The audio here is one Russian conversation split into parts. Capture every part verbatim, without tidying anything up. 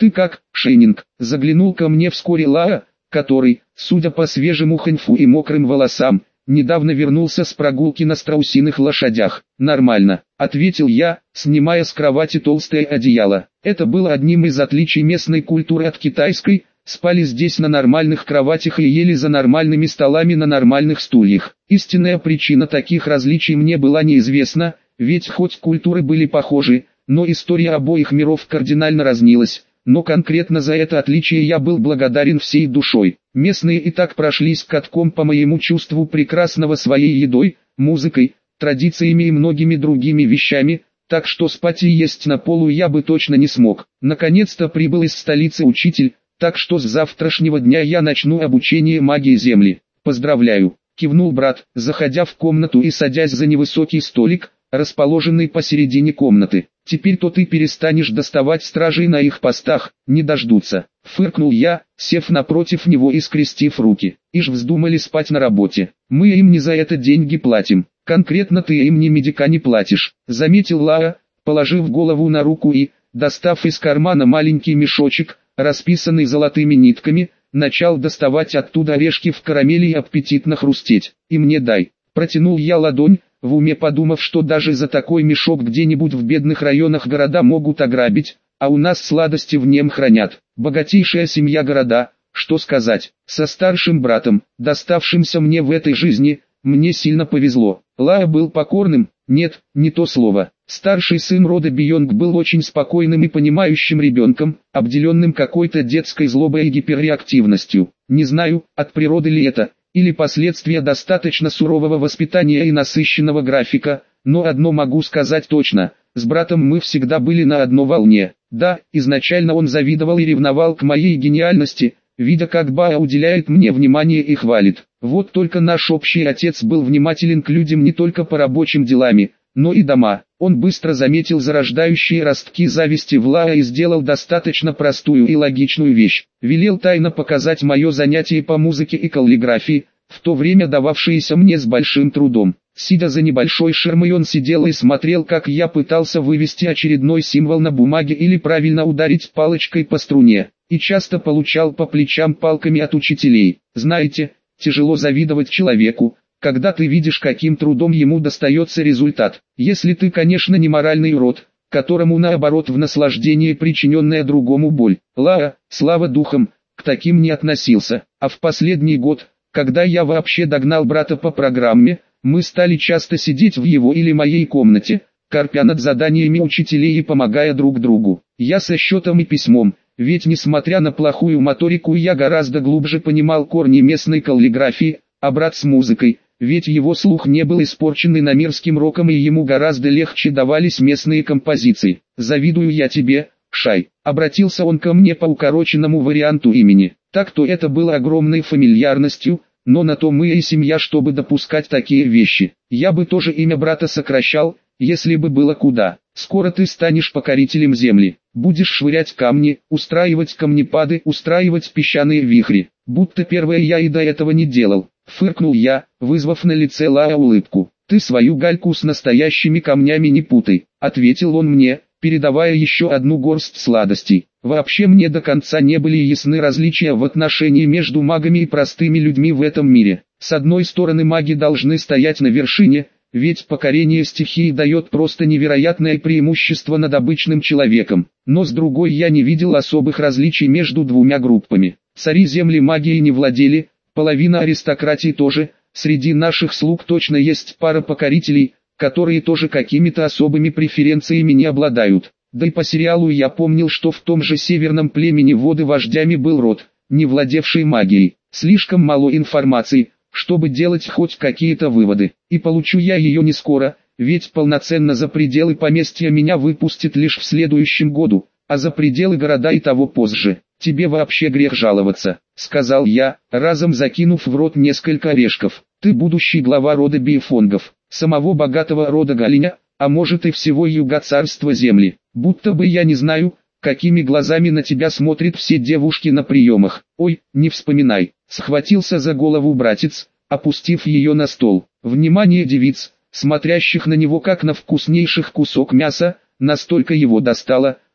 «Ты как, Шейнинг?» Заглянул ко мне вскоре Лаа, который, судя по свежему ханьфу и мокрым волосам, недавно вернулся с прогулки на страусиных лошадях. «Нормально», — ответил я, снимая с кровати толстое одеяло. Это было одним из отличий местной культуры от китайской. Спали здесь на нормальных кроватях и ели за нормальными столами на нормальных стульях. Истинная причина таких различий мне была неизвестна, ведь хоть культуры были похожи, но история обоих миров кардинально разнилась. Но конкретно за это отличие я был благодарен всей душой. Местные и так прошлись катком по моему чувству прекрасного своей едой, музыкой, традициями и многими другими вещами, так что спать и есть на полу я бы точно не смог. Наконец-то прибыл из столицы учитель, так что с завтрашнего дня я начну обучение магии Земли. Поздравляю, кивнул брат, заходя в комнату и садясь за невысокий столик, расположенный посередине комнаты. Теперь-то ты перестанешь доставать стражей на их постах, не дождутся. Фыркнул я, сев напротив него и скрестив руки. Ишь вздумали спать на работе. Мы им не за это деньги платим. Конкретно ты им ни медика не платишь, заметил Лаа, положив голову на руку и, достав из кармана маленький мешочек, расписанный золотыми нитками, начал доставать оттуда орешки в карамели и аппетитно хрустеть. «И мне дай». Протянул я ладонь, в уме подумав, что даже за такой мешок где-нибудь в бедных районах города могут ограбить, а у нас сладости в нем хранят. Богатейшая семья города, что сказать. Со старшим братом, доставшимся мне в этой жизни, мне сильно повезло. Лаа был покорным, нет, не то слово. Старший сын рода Бьонг был очень спокойным и понимающим ребенком, обделенным какой-то детской злобой и гиперреактивностью. Не знаю, от природы ли это, или последствия достаточно сурового воспитания и насыщенного графика, но одно могу сказать точно, с братом мы всегда были на одной волне. Да, изначально он завидовал и ревновал к моей гениальности, видя как Баа уделяет мне внимание и хвалит. Вот только наш общий отец был внимателен к людям не только по рабочим делам, но и дома. Он быстро заметил зарождающие ростки зависти в Лаа и сделал достаточно простую и логичную вещь. Велел тайно показать мое занятие по музыке и каллиграфии, в то время дававшееся мне с большим трудом. Сидя за небольшой ширмой, он сидел и смотрел, как я пытался вывести очередной символ на бумаге или правильно ударить палочкой по струне, и часто получал по плечам палками от учителей. Знаете, тяжело завидовать человеку, когда ты видишь, каким трудом ему достается результат. Если ты, конечно, не моральный урод, которому наоборот в наслаждение причиненная другому боль. Лаа, слава духам, к таким не относился. А в последний год, когда я вообще догнал брата по программе, мы стали часто сидеть в его или моей комнате, корпя над заданиями учителей и помогая друг другу. Я со счетом и письмом, ведь несмотря на плохую моторику я гораздо глубже понимал корни местной каллиграфии, а брат с музыкой, ведь его слух не был испорчен иномирским роком и ему гораздо легче давались местные композиции. «Завидую я тебе, Шай», — обратился он ко мне по укороченному варианту имени. Так-то это было огромной фамильярностью, но на то мы и семья, чтобы допускать такие вещи. Я бы тоже имя брата сокращал, если бы было куда. Скоро ты станешь покорителем земли, будешь швырять камни, устраивать камнепады, устраивать песчаные вихри. Будто первое я и до этого не делал. Фыркнул я, вызвав на лице Лаа улыбку. «Ты свою гальку с настоящими камнями не путай», — ответил он мне, передавая еще одну горсть сладостей. Вообще мне до конца не были ясны различия в отношении между магами и простыми людьми в этом мире. С одной стороны, маги должны стоять на вершине, ведь покорение стихии дает просто невероятное преимущество над обычным человеком. Но с другой, я не видел особых различий между двумя группами. Цари земли магией не владели, половина аристократии тоже, среди наших слуг точно есть пара покорителей, которые тоже какими-то особыми преференциями не обладают. Да и по сериалу я помнил, что в том же северном племени воды вождями был род, не владевший магией. Слишком мало информации, чтобы делать хоть какие-то выводы. И получу я ее не скоро, ведь полноценно за пределы поместья меня выпустят лишь в следующем году, а за пределы города и того позже. «Тебе вообще грех жаловаться», — сказал я, разом закинув в рот несколько орешков. «Ты будущий глава рода Бифонгов, самого богатого рода Галиня, а может и всего юга царства земли. Будто бы я не знаю, какими глазами на тебя смотрят все девушки на приемах. Ой, не вспоминай», — схватился за голову братец, опустив ее на стол. Внимание девиц, смотрящих на него как на вкуснейших кусок мяса, настолько его достало,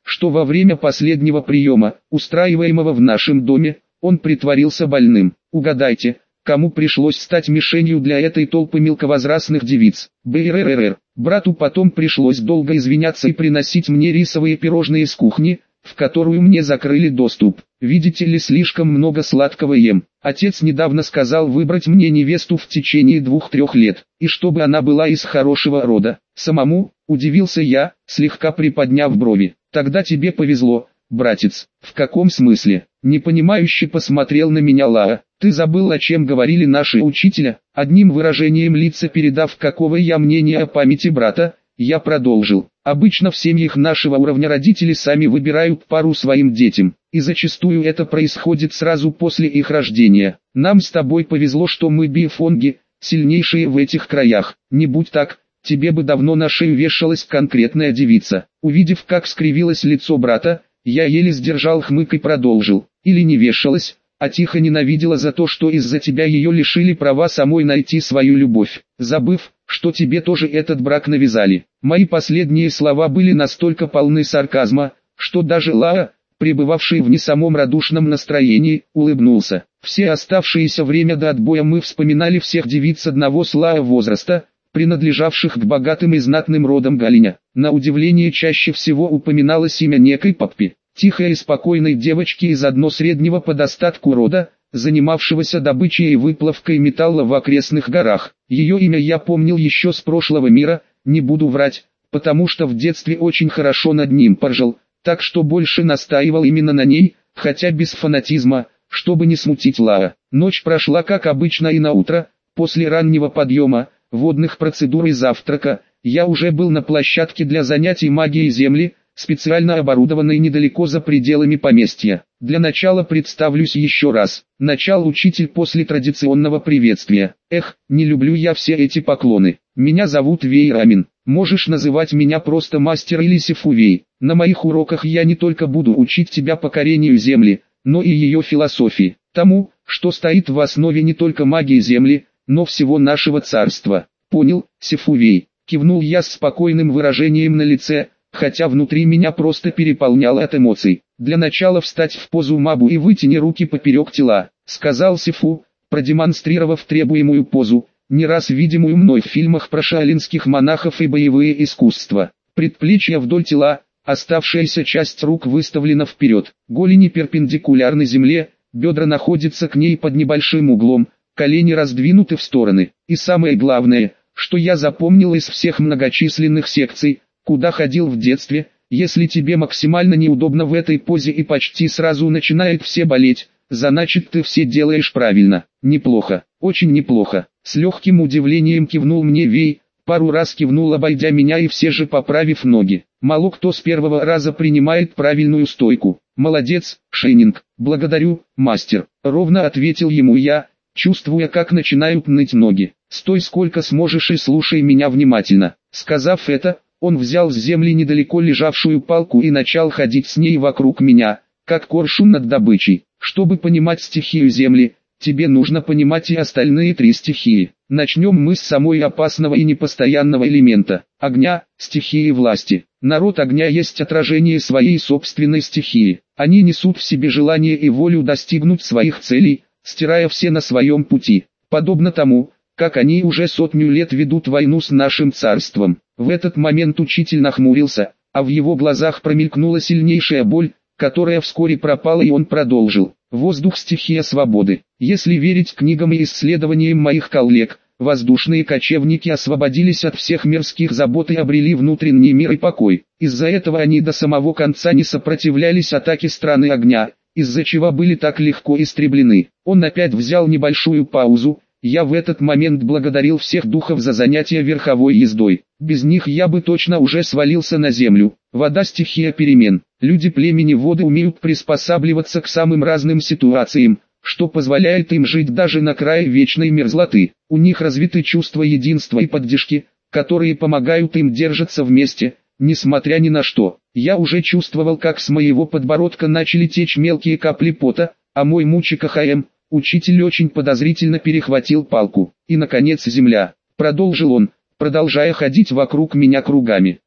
что во время последнего приема, устраиваемого в нашем доме, он притворился больным. Угадайте, кому пришлось стать мишенью для этой толпы мелковозрастных девиц? БРРР. Брату потом пришлось долго извиняться и приносить мне рисовые пирожные с кухни, в которую мне закрыли доступ. Видите ли, слишком много сладкого ем. Отец недавно сказал выбрать мне невесту в течение двух-трех лет, и чтобы она была из хорошего рода. Самому, удивился я, слегка приподняв брови. Тогда тебе повезло, братец. В каком смысле? Непонимающе посмотрел на меня Лаа. Ты забыл, о чем говорили наши учителя? Одним выражением лица передав, какого я мнения о памяти брата, я продолжил. Обычно в семьях нашего уровня родители сами выбирают пару своим детям, и зачастую это происходит сразу после их рождения. Нам с тобой повезло, что мы бифонги, сильнейшие в этих краях. Не будь так, тебе бы давно на шею вешалась конкретная девица. Увидев, как скривилось лицо брата, я еле сдержал хмык и продолжил. Или не вешалась, а тихо ненавидела за то, что из-за тебя ее лишили права самой найти свою любовь, забыв, что тебе тоже этот брак навязали. Мои последние слова были настолько полны сарказма, что даже Лаа, пребывавший в не самом радушном настроении, улыбнулся. Все оставшееся время до отбоя мы вспоминали всех девиц одного с Лаа возраста, принадлежавших к богатым и знатным родам Галиня. На удивление чаще всего упоминалось имя некой Паппи, тихой и спокойной девочки из одно среднего по достатку рода, занимавшегося добычей и выплавкой металла в окрестных горах. Ее имя я помнил еще с прошлого мира, не буду врать, потому что в детстве очень хорошо над ним поржал, так что больше настаивал именно на ней, хотя без фанатизма, чтобы не смутить Лаа. Ночь прошла как обычно, и на утро, после раннего подъема, водных процедур и завтрака, я уже был на площадке для занятий магией Земли, специально оборудованной недалеко за пределами поместья. Для начала представлюсь еще раз. Начал учитель после традиционного приветствия. Эх, не люблю я все эти поклоны. Меня зовут Вей Рамин. Можешь называть меня просто мастер или Сифу Вей. На моих уроках я не только буду учить тебя покорению Земли, но и ее философии. Тому, что стоит в основе не только магии Земли, но всего нашего царства. Понял, Сифу Вей. Кивнул я с спокойным выражением на лице, хотя внутри меня просто переполняло от эмоций. Для начала встать в позу Мабу и вытяни руки поперек тела, сказал Сифу, продемонстрировав требуемую позу, не раз видимую мной в фильмах про шаолинских монахов и боевые искусства. Предплечья вдоль тела, оставшаяся часть рук выставлена вперед, голени перпендикулярны земле, бедра находятся к ней под небольшим углом, колени раздвинуты в стороны. И самое главное, что я запомнил из всех многочисленных секций, куда ходил в детстве, если тебе максимально неудобно в этой позе и почти сразу начинает все болеть, значит ты все делаешь правильно. Неплохо, очень неплохо. С легким удивлением кивнул мне Вей, пару раз кивнул, обойдя меня и все же поправив ноги. Мало кто с первого раза принимает правильную стойку. Молодец, Шейнинг. Благодарю, мастер. Ровно ответил ему я, чувствуя, как начинают ныть ноги. Стой сколько сможешь и слушай меня внимательно. Сказав это, он взял с земли недалеко лежавшую палку и начал ходить с ней вокруг меня, как коршун над добычей. Чтобы понимать стихию земли, тебе нужно понимать и остальные три стихии. Начнем мы с самой опасного и непостоянного элемента – огня, стихии власти. Народ огня есть отражение своей собственной стихии. Они несут в себе желание и волю достигнуть своих целей, стирая все на своем пути. Подобно тому, как они уже сотню лет ведут войну с нашим царством. В этот момент учитель нахмурился, а в его глазах промелькнула сильнейшая боль, которая вскоре пропала, и он продолжил. Воздух – стихия свободы. Если верить книгам и исследованиям моих коллег, воздушные кочевники освободились от всех мирских забот и обрели внутренний мир и покой. Из-за этого они до самого конца не сопротивлялись атаке страны огня, из-за чего были так легко истреблены. Он опять взял небольшую паузу. Я в этот момент благодарил всех духов за занятия верховой ездой. Без них я бы точно уже свалился на землю. Вода – стихия перемен. Люди племени воды умеют приспосабливаться к самым разным ситуациям, что позволяет им жить даже на крае вечной мерзлоты. У них развиты чувства единства и поддержки, которые помогают им держаться вместе, несмотря ни на что. Я уже чувствовал, как с моего подбородка начали течь мелкие капли пота, а мой мучик АХМ, учитель, очень подозрительно перехватил палку. И наконец земля. Продолжил он, продолжая ходить вокруг меня кругами.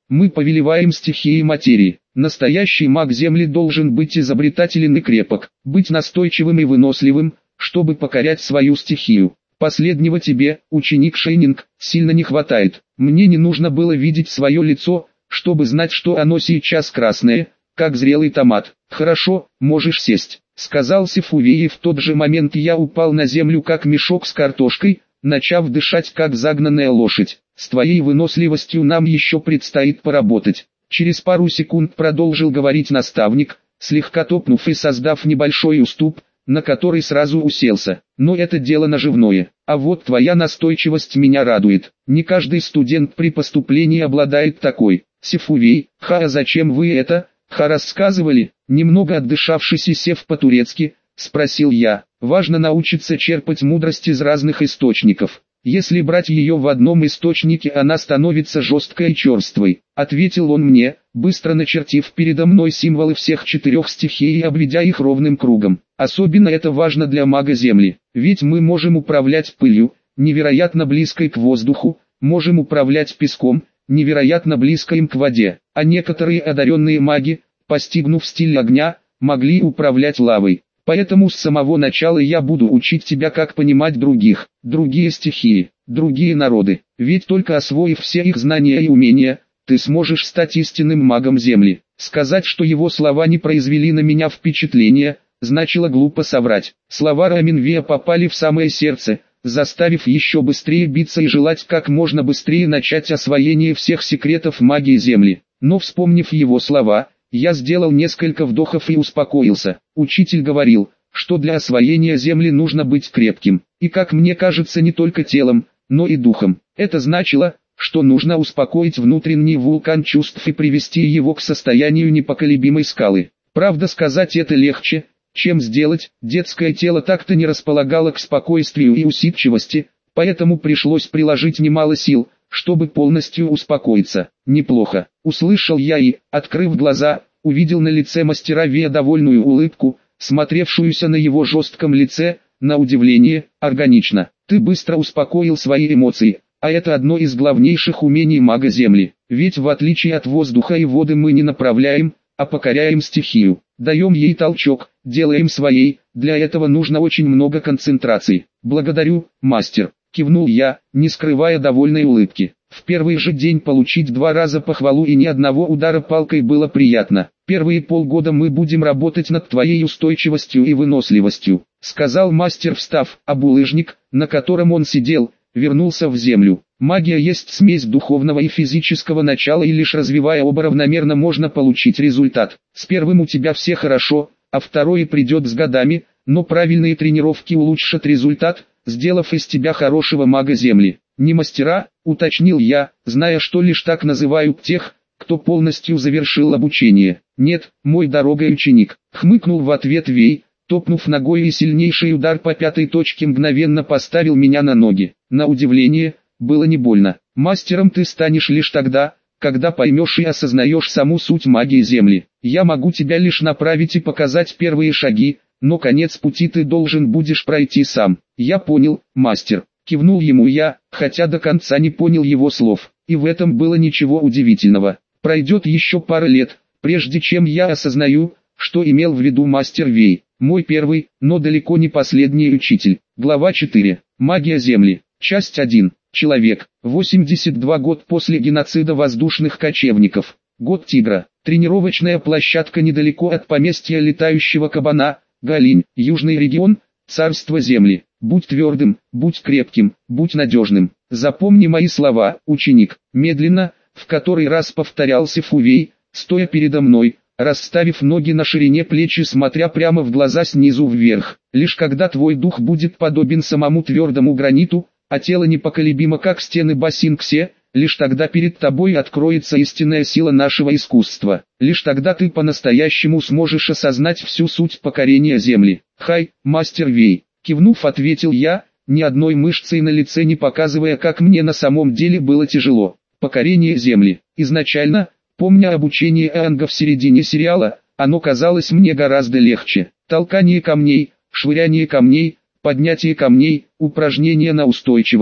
Мы повелеваем стихией материи. Настоящий маг Земли должен быть изобретателен и крепок, быть настойчивым и выносливым, чтобы покорять свою стихию. Последнего тебе, ученик Шейнинг, сильно не хватает. Мне не нужно было видеть свое лицо, чтобы знать, что оно сейчас красное, как зрелый томат. Хорошо, можешь сесть, сказал Сифувей, и в тот же момент я упал на землю как мешок с картошкой, начав дышать как загнанная лошадь. С твоей выносливостью нам еще предстоит поработать. Через пару секунд продолжил говорить наставник, слегка топнув и создав небольшой уступ, на который сразу уселся. Но это дело наживное. А вот твоя настойчивость меня радует. Не каждый студент при поступлении обладает такой. Сифувей, ха, а зачем вы это, ха, рассказывали? Немного отдышавшись и сев по-турецки, спросил я. Важно научиться черпать мудрость из разных источников. Если брать ее в одном источнике, она становится жесткой и черствой, ответил он мне, быстро начертив передо мной символы всех четырех стихий и обведя их ровным кругом. Особенно это важно для мага Земли, ведь мы можем управлять пылью, невероятно близкой к воздуху, можем управлять песком, невероятно близкой к воде, а некоторые одаренные маги, постигнув стиль огня, могли управлять лавой. Поэтому с самого начала я буду учить тебя, как понимать других, другие стихии, другие народы. Ведь только освоив все их знания и умения, ты сможешь стать истинным магом Земли. Сказать, что его слова не произвели на меня впечатления, значило глупо соврать. Слова Раминвея попали в самое сердце, заставив еще быстрее биться и желать как можно быстрее начать освоение всех секретов магии Земли. Но вспомнив его слова, я сделал несколько вдохов и успокоился. Учитель говорил, что для освоения Земли нужно быть крепким, и, как мне кажется, не только телом, но и духом. Это значило, что нужно успокоить внутренний вулкан чувств и привести его к состоянию непоколебимой скалы. Правда, сказать это легче, чем сделать. Детское тело так-то не располагало к спокойствию и усидчивости, поэтому пришлось приложить немало сил, чтобы полностью успокоиться. Неплохо, услышал я и, открыв глаза, увидел на лице мастера Вея довольную улыбку, смотревшуюся на его жестком лице, на удивление, органично. Ты быстро успокоил свои эмоции, а это одно из главнейших умений мага Земли. Ведь в отличие от воздуха и воды мы не направляем, а покоряем стихию, даем ей толчок, делаем своей, для этого нужно очень много концентрации. Благодарю, мастер. Кивнул я, не скрывая довольной улыбки. В первый же день получить два раза похвалу и ни одного удара палкой было приятно. Первые полгода мы будем работать над твоей устойчивостью и выносливостью, сказал мастер, встав, а булыжник, на котором он сидел, вернулся в землю. Магия есть смесь духовного и физического начала, и лишь развивая оба равномерно можно получить результат. С первым у тебя все хорошо, а второе придет с годами, но правильные тренировки улучшат результат, сделав из тебя хорошего мага Земли. Не мастера, уточнил я, зная, что лишь так называют тех, кто полностью завершил обучение. Нет, мой дорогой ученик, хмыкнул в ответ Вей, топнув ногой, и сильнейший удар по пятой точке мгновенно поставил меня на ноги. На удивление, было не больно. Мастером ты станешь лишь тогда, когда поймешь и осознаешь саму суть магии Земли. Я могу тебя лишь направить и показать первые шаги, но конец пути ты должен будешь пройти сам. Я понял, мастер, кивнул ему я, хотя до конца не понял его слов. И в этом было ничего удивительного. Пройдет еще пара лет, прежде чем я осознаю, что имел в виду мастер Вей. Мой первый, но далеко не последний учитель. Глава четыре. Магия Земли. Часть один. Человек. восемьдесят два год после геноцида воздушных кочевников. Год тигра. Тренировочная площадка недалеко от поместья летающего кабана. Галинь, южный регион, царство Земли. Будь твердым, будь крепким, будь надежным. Запомни мои слова, ученик. Медленно, в который раз повторял Сифувей, стоя передо мной, расставив ноги на ширине плеч и смотря прямо в глаза снизу вверх. Лишь когда твой дух будет подобен самому твердому граниту, а тело непоколебимо как стены Басингсе, лишь тогда перед тобой откроется истинная сила нашего искусства. Лишь тогда ты по-настоящему сможешь осознать всю суть покорения Земли. Хай, мастер Вей, кивнув, ответил я, ни одной мышцей на лице не показывая, как мне на самом деле было тяжело. Покорение Земли. Изначально, помня обучение Энга в середине сериала, оно казалось мне гораздо легче. Толкание камней, швыряние камней, поднятие камней, упражнения на устойчивость.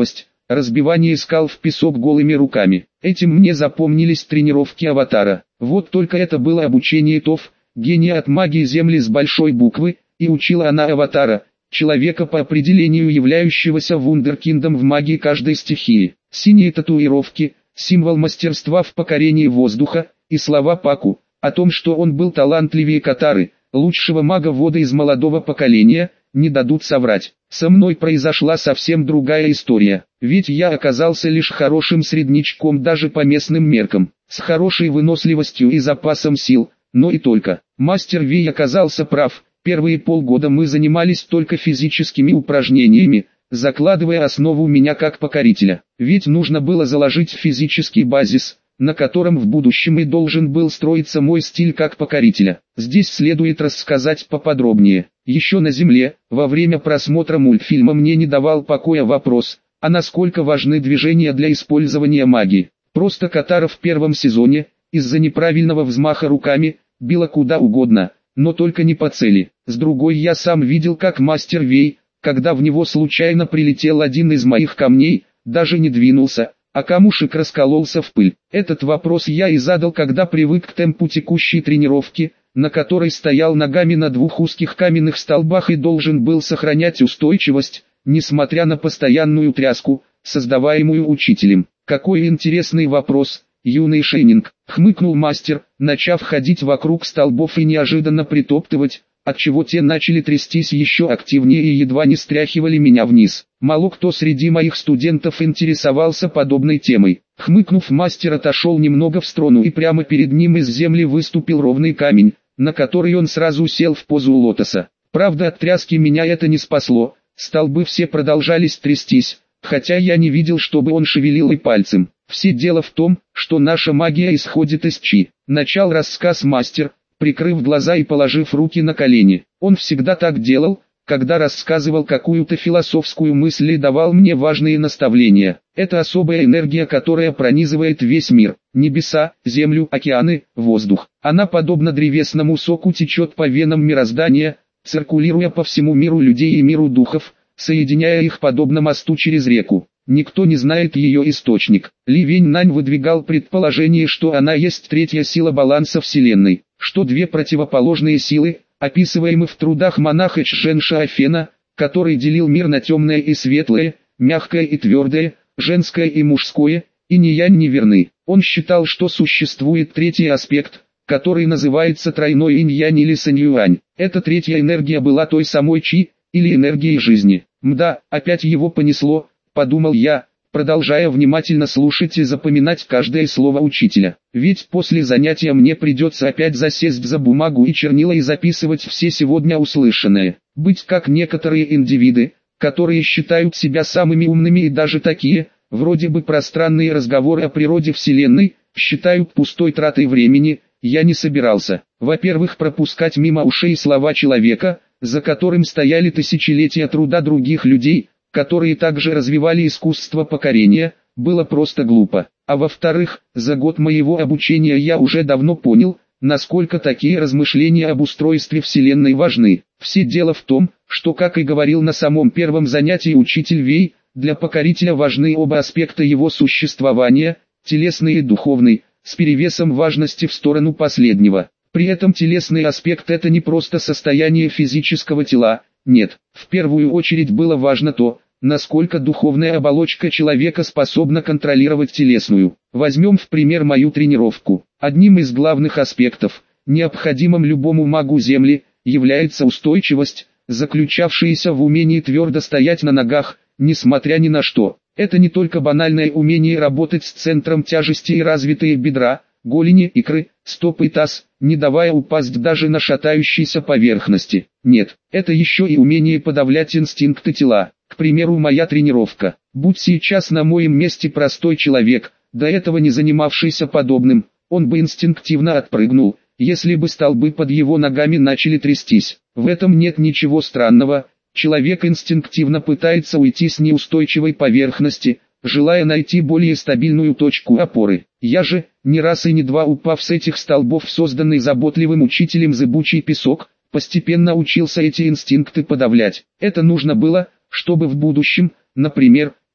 разбивание скал в песок голыми руками. Этим мне запомнились тренировки Аватара. Вот только это было обучение ТОВ, гения от магии Земли с большой буквы, и учила она Аватара, человека по определению являющегося вундеркиндом в магии каждой стихии. Синие татуировки, символ мастерства в покорении воздуха, и слова Паку, о том, что он был талантливее Катары, лучшего мага воды из молодого поколения, не дадут соврать. Со мной произошла совсем другая история, ведь я оказался лишь хорошим среднячком даже по местным меркам, с хорошей выносливостью и запасом сил, но и только. Мастер Вей оказался прав, первые полгода мы занимались только физическими упражнениями, закладывая основу меня как покорителя, ведь нужно было заложить физический базис, на котором в будущем и должен был строиться мой стиль как покорителя. Здесь следует рассказать поподробнее. Еще на Земле, во время просмотра мультфильма мне не давал покоя вопрос, а насколько важны движения для использования магии. Просто Катара в первом сезоне, из-за неправильного взмаха руками, била куда угодно, но только не по цели. С другой, я сам видел, как мастер Вей, когда в него случайно прилетел один из моих камней, даже не двинулся, а камушек раскололся в пыль. Этот вопрос я и задал, когда привык к темпу текущей тренировки, на которой стоял ногами на двух узких каменных столбах и должен был сохранять устойчивость, несмотря на постоянную тряску, создаваемую учителем. Какой интересный вопрос, юный Шейнинг, хмыкнул мастер, начав ходить вокруг столбов и неожиданно притоптывать, отчего те начали трястись еще активнее и едва не стряхивали меня вниз. Мало кто среди моих студентов интересовался подобной темой. Хмыкнув, мастер отошел немного в сторону, и прямо перед ним из земли выступил ровный камень, на который он сразу сел в позу лотоса. Правда, от тряски меня это не спасло, столбы все продолжались трястись, хотя я не видел, чтобы он шевелил и пальцем. Все дело в том, что наша магия исходит из Чи. Начал рассказ мастер, прикрыв глаза и положив руки на колени. Он всегда так делал, когда рассказывал какую-то философскую мысль и давал мне важные наставления. Это особая энергия, которая пронизывает весь мир. Небеса, землю, океаны, воздух. Она подобно древесному соку течет по венам мироздания, циркулируя по всему миру людей и миру духов, соединяя их подобно мосту через реку. Никто не знает ее источник. Ли Вэнь-Нань выдвигал предположение, что она есть третья сила баланса Вселенной, что две противоположные силы, описываемы в трудах монаха Чжэн Шаофена, который делил мир на темное и светлое, мягкое и твердое, женское и мужское, и ни янь ни верны. Он считал, что существует третий аспект, который называется тройной инь-янь или сэнь-юань. Эта третья энергия была той самой Чи, или энергией жизни. Мда, опять его понесло, подумал я, продолжая внимательно слушать и запоминать каждое слово учителя. Ведь после занятия мне придется опять засесть за бумагу и чернила и записывать все сегодня услышанное. Быть как некоторые индивиды, которые считают себя самыми умными, и даже такие, вроде бы пространные разговоры о природе Вселенной, считают пустой тратой времени, я не собирался. Во-первых, пропускать мимо ушей слова человека, за которым стояли тысячелетия труда других людей, которые также развивали искусство покорения, было просто глупо. А во-вторых, за год моего обучения я уже давно понял, насколько такие размышления об устройстве Вселенной важны. Все дело в том, что, как и говорил на самом первом занятии учитель Вей, для покорителя важны оба аспекта его существования, телесный и духовный, с перевесом важности в сторону последнего. При этом телесный аспект — это не просто состояние физического тела, нет, в первую очередь было важно то, насколько духовная оболочка человека способна контролировать телесную. Возьмем в пример мою тренировку. Одним из главных аспектов, необходимым любому магу Земли, является устойчивость, заключавшаяся в умении твердо стоять на ногах, несмотря ни на что. Это не только банальное умение работать с центром тяжести и развитые бедра, голени, икры, стопы и таз, не давая упасть даже на шатающейся поверхности. Нет, это еще и умение подавлять инстинкты тела. К примеру, моя тренировка. Будь сейчас на моем месте простой человек, до этого не занимавшийся подобным, он бы инстинктивно отпрыгнул, если бы столбы под его ногами начали трястись. В этом нет ничего странного. Человек инстинктивно пытается уйти с неустойчивой поверхности, желая найти более стабильную точку опоры. Я же, не раз и не два упав с этих столбов в созданный заботливым учителем зыбучий песок, постепенно учился эти инстинкты подавлять. Это нужно было, чтобы в будущем, например,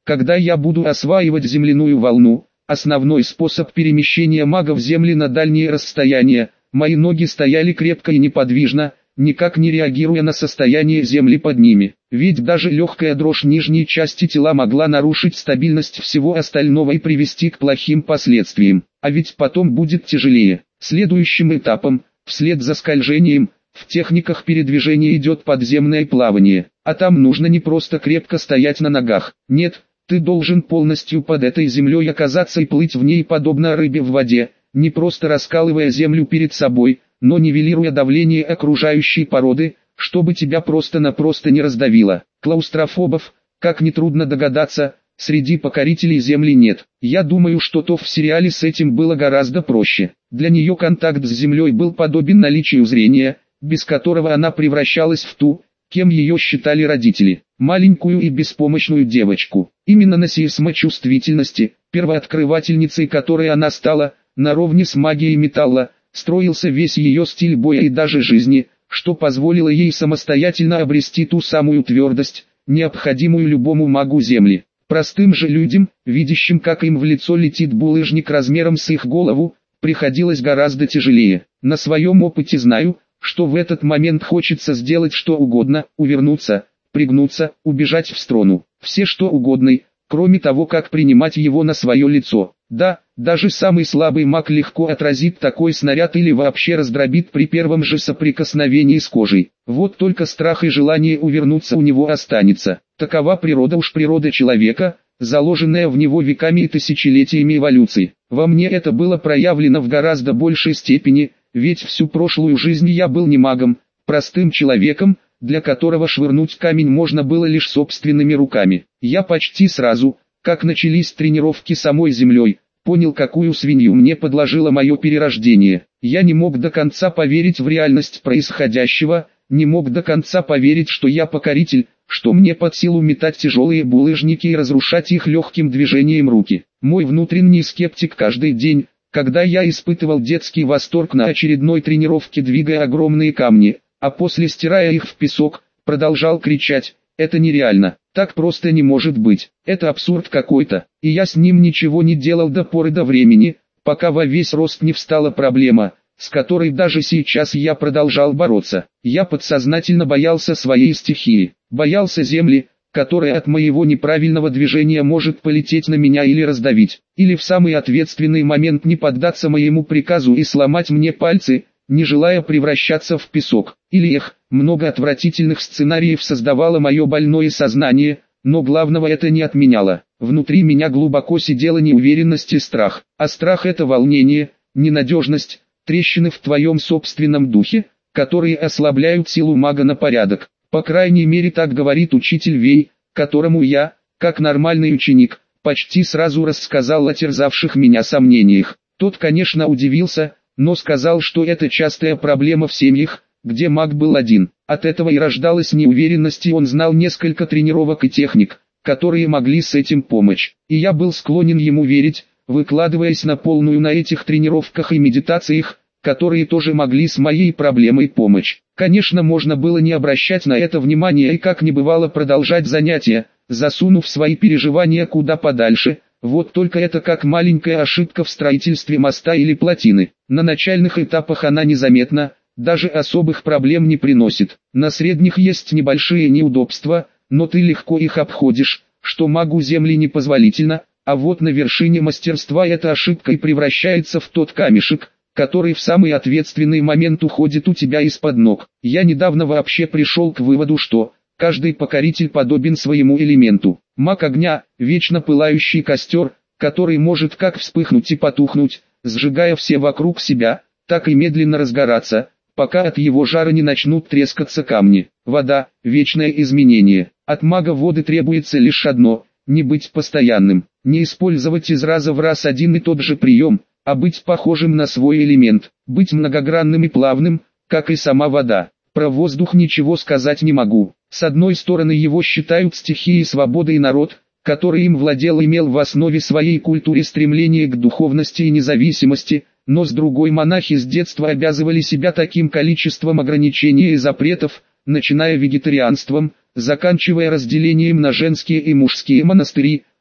Когда я буду осваивать земляную волну, основной способ перемещения мага в земли на дальние расстояния, мои ноги стояли крепко и неподвижно, никак не реагируя на состояние земли под ними. Ведь даже легкая дрожь нижней части тела могла нарушить стабильность всего остального и привести к плохим последствиям. А ведь потом будет тяжелее. Следующим этапом, вслед за скольжением, в техниках передвижения идет подземное плавание. А там нужно не просто крепко стоять на ногах. Нет, ты должен полностью под этой землей оказаться и плыть в ней подобно рыбе в воде, не просто раскалывая землю перед собой, но нивелируя давление окружающей породы, чтобы тебя просто-напросто не раздавило. Клаустрофобов, как нетрудно догадаться, среди покорителей земли нет. Я думаю, что то в сериале с этим было гораздо проще. Для нее контакт с землей был подобен наличию зрения, без которого она превращалась в ту, кем ее считали родители, маленькую и беспомощную девочку. Именно на сейсмочувствительности, первооткрывательницей которой она стала, наравне с магией металла, строился весь ее стиль боя и даже жизни, что позволило ей самостоятельно обрести ту самую твердость, необходимую любому магу земли. Простым же людям, видящим, как им в лицо летит булыжник размером с их голову, приходилось гораздо тяжелее. На своем опыте знаю, что в этот момент хочется сделать что угодно, увернуться, пригнуться, убежать в сторону. Все что угодно, кроме того, как принимать его на свое лицо. Да, даже самый слабый маг легко отразит такой снаряд или вообще раздробит при первом же соприкосновении с кожей. Вот только страх и желание увернуться у него останется. Такова природа уж природа человека, заложенная в него веками и тысячелетиями эволюции. Во мне это было проявлено в гораздо большей степени, ведь всю прошлую жизнь я был не магом, простым человеком, для которого швырнуть камень можно было лишь собственными руками. Я почти сразу, как начались тренировки самой землей, понял, какую свинью мне подложило мое перерождение. Я не мог до конца поверить в реальность происходящего, не мог до конца поверить, что я покоритель, что мне под силу метать тяжелые булыжники и разрушать их легким движением руки. Мой внутренний скептик каждый день, когда я испытывал детский восторг на очередной тренировке, двигая огромные камни, а после стирая их в песок, продолжал кричать: «Это нереально, так просто не может быть, это абсурд какой-то». И я с ним ничего не делал до поры до времени, пока во весь рост не встала проблема, с которой даже сейчас я продолжал бороться. Я подсознательно боялся своей стихии, боялся земли, которая от моего неправильного движения может полететь на меня или раздавить, или в самый ответственный момент не поддаться моему приказу и сломать мне пальцы, не желая превращаться в песок. Или их, много отвратительных сценариев создавало мое больное сознание, но главного это не отменяло. Внутри меня глубоко сидела неуверенность и страх. А страх — это волнение, ненадежность, трещины в твоем собственном духе, которые ослабляют силу мага на порядок. По крайней мере, так говорит учитель Вей, которому я, как нормальный ученик, почти сразу рассказал о терзавших меня сомнениях. Тот, конечно, удивился, но сказал, что это частая проблема в семьях, где маг был один. От этого и рождалась неуверенность, и он знал несколько тренировок и техник, которые могли с этим помочь. И я был склонен ему верить, выкладываясь на полную на этих тренировках и медитациях, которые тоже могли с моей проблемой помочь. Конечно, можно было не обращать на это внимания и как не бывало продолжать занятия, засунув свои переживания куда подальше. Вот только это как маленькая ошибка в строительстве моста или плотины. На начальных этапах она незаметна, даже особых проблем не приносит. На средних есть небольшие неудобства, но ты легко их обходишь, что магу земли непозволительно, а вот на вершине мастерства эта ошибка и превращается в тот камешек, который в самый ответственный момент уходит у тебя из-под ног. Я недавно вообще пришел к выводу, что каждый покоритель подобен своему элементу. Маг огня – вечно пылающий костер, который может как вспыхнуть и потухнуть, сжигая все вокруг себя, так и медленно разгораться, пока от его жара не начнут трескаться камни. Вода – вечное изменение. От мага воды требуется лишь одно – не быть постоянным, не использовать из раза в раз один и тот же прием, а быть похожим на свой элемент, быть многогранным и плавным, как и сама вода. Про воздух ничего сказать не могу. С одной стороны, его считают стихией свободы, и народ, который им владел, имел в основе своей культуры стремление к духовности и независимости, но с другой, монахи с детства обязывали себя таким количеством ограничений и запретов, начиная вегетарианством, заканчивая разделением на женские и мужские монастыри,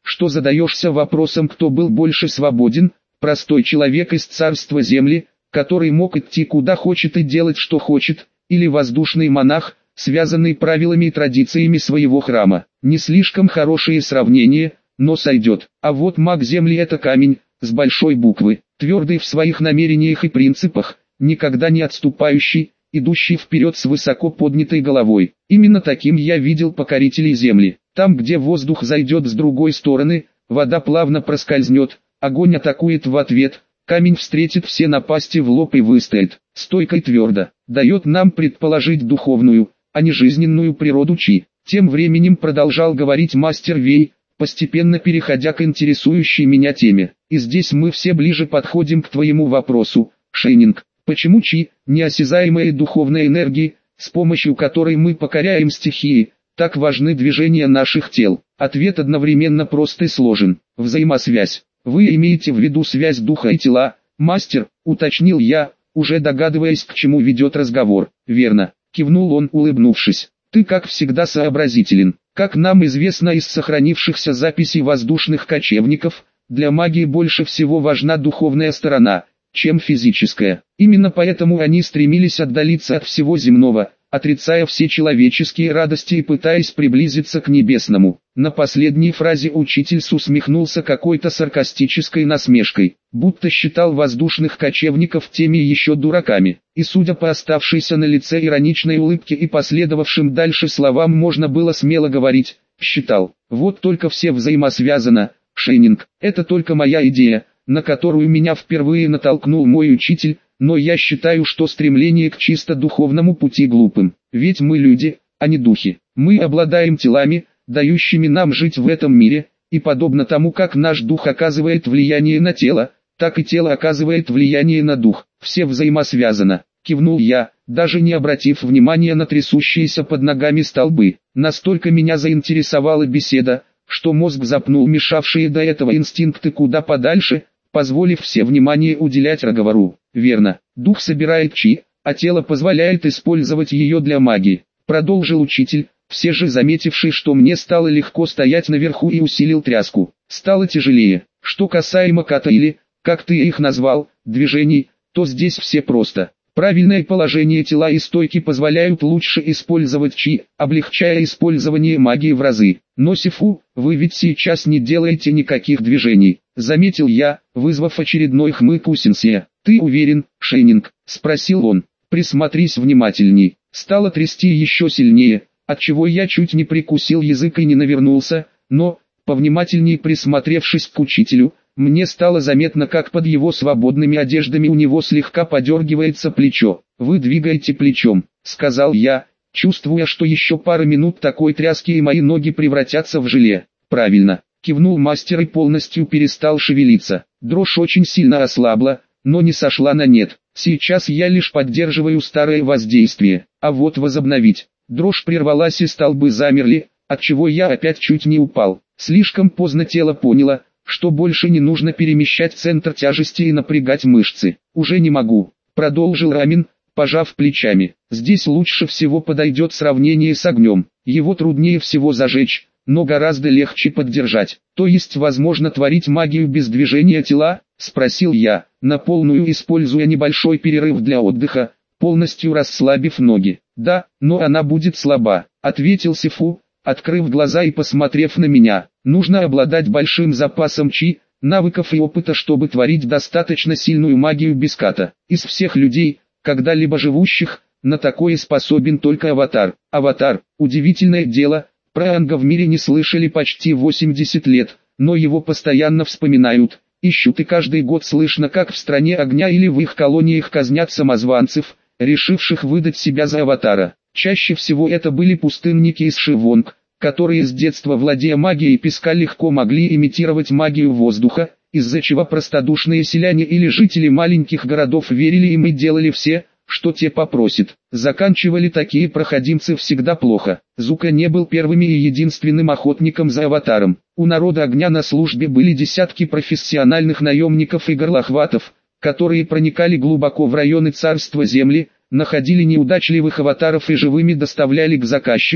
что задаешься вопросом, кто был больше свободен, простой человек из царства земли, который мог идти куда хочет и делать что хочет, или воздушный монах, связанный правилами и традициями своего храма. Не слишком хорошее сравнение, но сойдет. А вот маг земли — это камень, с большой буквы, твердый в своих намерениях и принципах, никогда не отступающий, идущий вперед с высоко поднятой головой. Именно таким я видел покорителей земли. Там, где воздух зайдет с другой стороны, вода плавно проскользнет, огонь атакует в ответ, камень встретит все напасти в лоб и выстоит, стойко и твердо, дает нам предположить духовную, а не жизненную природу Чи. Тем временем продолжал говорить мастер Вэй, постепенно переходя к интересующей меня теме. И здесь мы все ближе подходим к твоему вопросу, Шэнинг. Почему Чи, неосязаемые духовные энергии, с помощью которой мы покоряем стихии, так важны движения наших тел? Ответ одновременно прост и сложен. Взаимосвязь. Вы имеете в виду связь духа и тела, мастер, уточнил я, уже догадываясь, к чему ведет разговор. Верно, кивнул он, улыбнувшись. Ты, как всегда, сообразителен. Как нам известно из сохранившихся записей воздушных кочевников, для магии больше всего важна духовная сторона, чем физическая. Именно поэтому они стремились отдалиться от всего земного, отрицая все человеческие радости и пытаясь приблизиться к небесному. На последней фразе учитель усмехнулся какой-то саркастической насмешкой, будто считал воздушных кочевников теми еще дураками. И судя по оставшейся на лице ироничной улыбке и последовавшим дальше словам, можно было смело говорить, считал. Вот только все взаимосвязано, Шэнинг, это только моя идея, на которую меня впервые натолкнул мой учитель, но я считаю, что стремление к чисто духовному пути глупым. Ведь мы люди, а не духи. Мы обладаем телами, дающими нам жить в этом мире, и подобно тому, как наш дух оказывает влияние на тело, так и тело оказывает влияние на дух. Все взаимосвязано, кивнул я, даже не обратив внимания на трясущиеся под ногами столбы. Настолько меня заинтересовала беседа, что мозг запнул мешавшие до этого инстинкты куда подальше, позволив все внимание уделять разговору. Верно, дух собирает Чи, а тело позволяет использовать ее для магии, продолжил учитель, все же заметивший, что мне стало легко стоять наверху, и усилил тряску. Стало тяжелее. Что касаемо ката или, как ты их назвал, движений, то здесь все просто. Правильное положение тела и стойки позволяют лучше использовать Чи, облегчая использование магии в разы. Но Сифу, вы ведь сейчас не делаете никаких движений, заметил я, вызвав очередной хмык у сенсея. Ты уверен, Шэнинг? Спросил он. Присмотрись внимательней. Стало трясти еще сильнее, отчего я чуть не прикусил язык и не навернулся, но, повнимательней присмотревшись к учителю, мне стало заметно, как под его свободными одеждами у него слегка подергивается плечо. «Вы двигаете плечом», — сказал я, чувствуя, что еще пара минут такой тряски и мои ноги превратятся в желе. «Правильно», — кивнул мастер и полностью перестал шевелиться. Дрожь очень сильно ослабла, но не сошла на нет. Сейчас я лишь поддерживаю старое воздействие, а вот возобновить. Дрожь прервалась и столбы замерли, отчего я опять чуть не упал. Слишком поздно тело поняло, что больше не нужно перемещать центр тяжести и напрягать мышцы. «Уже не могу», — продолжил Рамин, пожав плечами. «Здесь лучше всего подойдет сравнение с огнем. Его труднее всего зажечь, но гораздо легче поддержать. То есть возможно творить магию без движения тела?» — спросил я, на полную используя небольшой перерыв для отдыха, полностью расслабив ноги. «Да, но она будет слаба», — ответил Сифу, открыв глаза и посмотрев на меня. «Нужно обладать большим запасом Чи, навыков и опыта, чтобы творить достаточно сильную магию без ката. Из всех людей, когда-либо живущих, на такое способен только Аватар. Аватар, удивительное дело, про Анга в мире не слышали почти восемьдесят лет, но его постоянно вспоминают, ищут, и каждый год слышно, как в стране огня или в их колониях казнят самозванцев, решивших выдать себя за Аватара. Чаще всего это были пустынники из Шивонг, которые с детства, владея магией песка, легко могли имитировать магию воздуха, из-за чего простодушные селяне или жители маленьких городов верили им и делали все, что те попросят. Заканчивали такие проходимцы всегда плохо. Зука не был первым и единственным охотником за Аватаром. У народа огня на службе были десятки профессиональных наемников и горлохватов, которые проникали глубоко в районы царства земли, находили неудачливых аватаров и живыми доставляли к заказчику,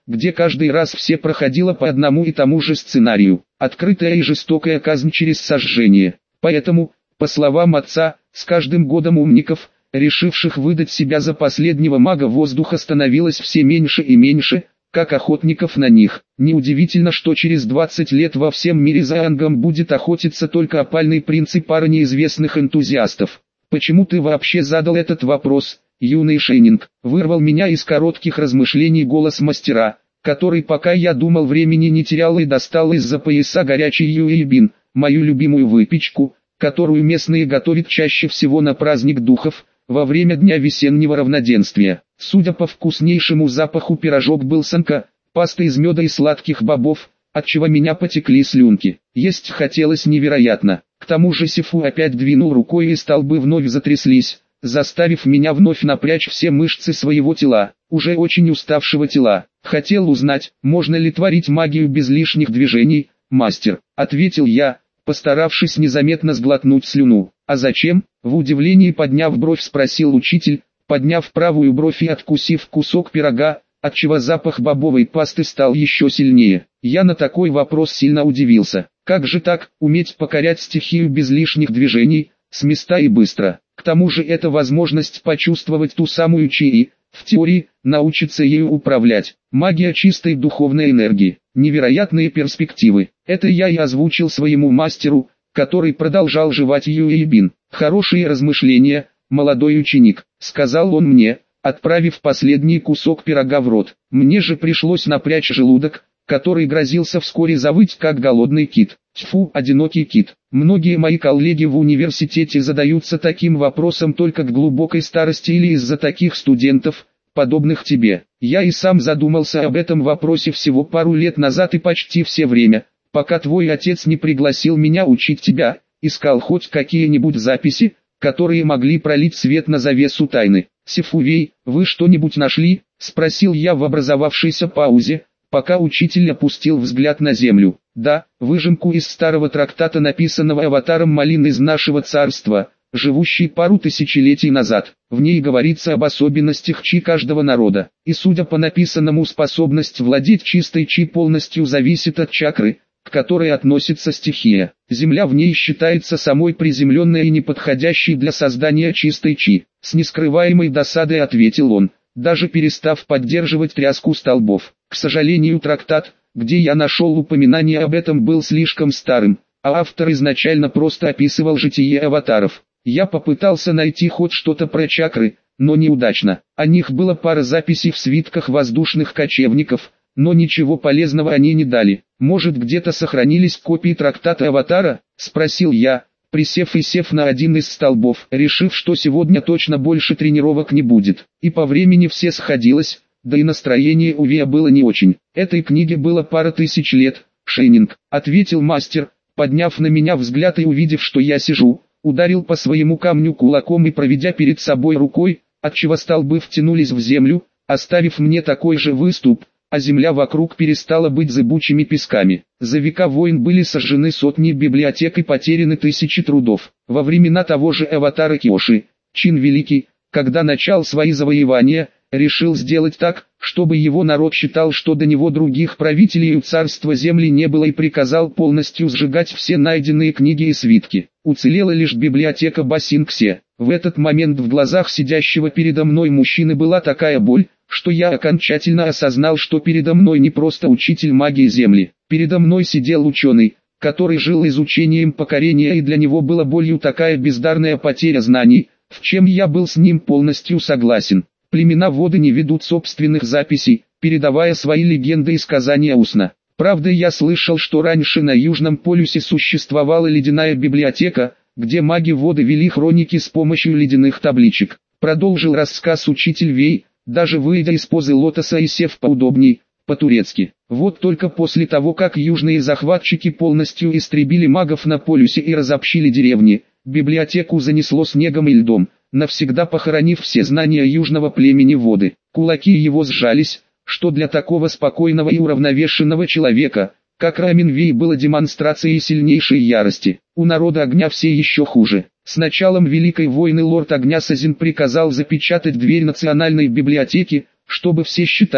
где каждый раз все проходило по одному и тому же сценарию. Открытая и жестокая казнь через сожжение. Поэтому, по словам отца, с каждым годом умников, решивших выдать себя за последнего мага воздуха, становилось все меньше и меньше, как охотников на них. Неудивительно, что через двадцать лет во всем мире за Ангом будет охотиться только опальный принц и пара неизвестных энтузиастов. «Почему ты вообще задал этот вопрос, юный Шейнинг?» — вырвал меня из коротких размышлений голос мастера, который, пока я думал, времени не терял и достал из-за пояса горячий юэйбин, мою любимую выпечку, которую местные готовят чаще всего на праздник духов, во время дня весеннего равноденствия. Судя по вкуснейшему запаху, пирожок был с анка, паста из меда и сладких бобов, отчего меня потекли слюнки. Есть хотелось невероятно. К тому же Сифу опять двинул рукой и столбы вновь затряслись, заставив меня вновь напрячь все мышцы своего тела, уже очень уставшего тела. «Хотел узнать, можно ли творить магию без лишних движений, мастер», — ответил я, постаравшись незаметно сглотнуть слюну. «А зачем?» — в удивлении подняв бровь спросил учитель, подняв правую бровь и откусив кусок пирога, отчего запах бобовой пасты стал еще сильнее. Я на такой вопрос сильно удивился. Как же так, уметь покорять стихию без лишних движений, с места и быстро? К тому же это возможность почувствовать ту самую чи, в теории, научиться ею управлять. Магия чистой духовной энергии. Невероятные перспективы. Это я и озвучил своему мастеру, который продолжал жевать юэйбин. «Хорошие размышления, молодой ученик», — сказал он мне, отправив последний кусок пирога в рот. Мне же пришлось напрячь желудок, который грозился вскоре завыть как голодный кит. Тьфу, одинокий кит. Многие мои коллеги в университете задаются таким вопросом только к глубокой старости или из-за таких студентов, подобных тебе. Я и сам задумался об этом вопросе всего пару лет назад и почти все время, пока твой отец не пригласил меня учить тебя, искал хоть какие-нибудь записи, которые могли пролить свет на завесу тайны. «Сифувей, вы что-нибудь нашли?» — спросил я в образовавшейся паузе, пока учитель опустил взгляд на землю. «Да, выжимку из старого трактата, написанного аватаром Малин из нашего царства, живущий пару тысячелетий назад. В ней говорится об особенностях чи каждого народа, и судя по написанному, способность владеть чистой чи полностью зависит от чакры, к которой относится стихия. Земля в ней считается самой приземленной и неподходящей для создания чистой чи». С нескрываемой досадой ответил он, даже перестав поддерживать тряску столбов. «К сожалению, трактат, где я нашел упоминание об этом, был слишком старым, а автор изначально просто описывал житие аватаров. Я попытался найти хоть что-то про чакры, но неудачно. О них было пара записей в свитках воздушных кочевников, но ничего полезного они не дали. Может, где-то сохранились копии трактата аватара?» — спросил я, присев и сев на один из столбов, решив, что сегодня точно больше тренировок не будет. И по времени все сходилось, да и настроение у Виа было не очень. «Этой книге было пара тысяч лет, Шейнинг», — ответил мастер, подняв на меня взгляд и увидев, что я сижу, ударил по своему камню кулаком и проведя перед собой рукой, отчего столбы втянулись в землю, оставив мне такой же выступ, а земля вокруг перестала быть зыбучими песками. За века войн были сожжены сотни библиотек и потеряны тысячи трудов. Во времена того же аватара Киоши, Чин Великий, когда начал свои завоевания, решил сделать так, чтобы его народ считал, что до него других правителей у царства земли не было, и приказал полностью сжигать все найденные книги и свитки. Уцелела лишь библиотека Басингсе. В этот момент в глазах сидящего передо мной мужчины была такая боль, что я окончательно осознал, что передо мной не просто учитель магии Земли. Передо мной сидел ученый, который жил изучением покорения, и для него была болью такая бездарная потеря знаний, в чем я был с ним полностью согласен. Племена воды не ведут собственных записей, передавая свои легенды и сказания устно. Правда, я слышал, что раньше на Южном полюсе существовала ледяная библиотека, где маги воды вели хроники с помощью ледяных табличек. Продолжил рассказ учитель Вей, даже выйдя из позы лотоса и сев поудобней, по-турецки. Вот только после того, как южные захватчики полностью истребили магов на полюсе и разобщили деревни, библиотеку занесло снегом и льдом, навсегда похоронив все знания южного племени воды. Кулаки его сжались, что для такого спокойного и уравновешенного человека, как Рамин Вей, было демонстрацией сильнейшей ярости. У народа огня все еще хуже. С началом Великой войны лорд огня Сазин приказал запечатать дверь национальной библиотеки, чтобы все считали,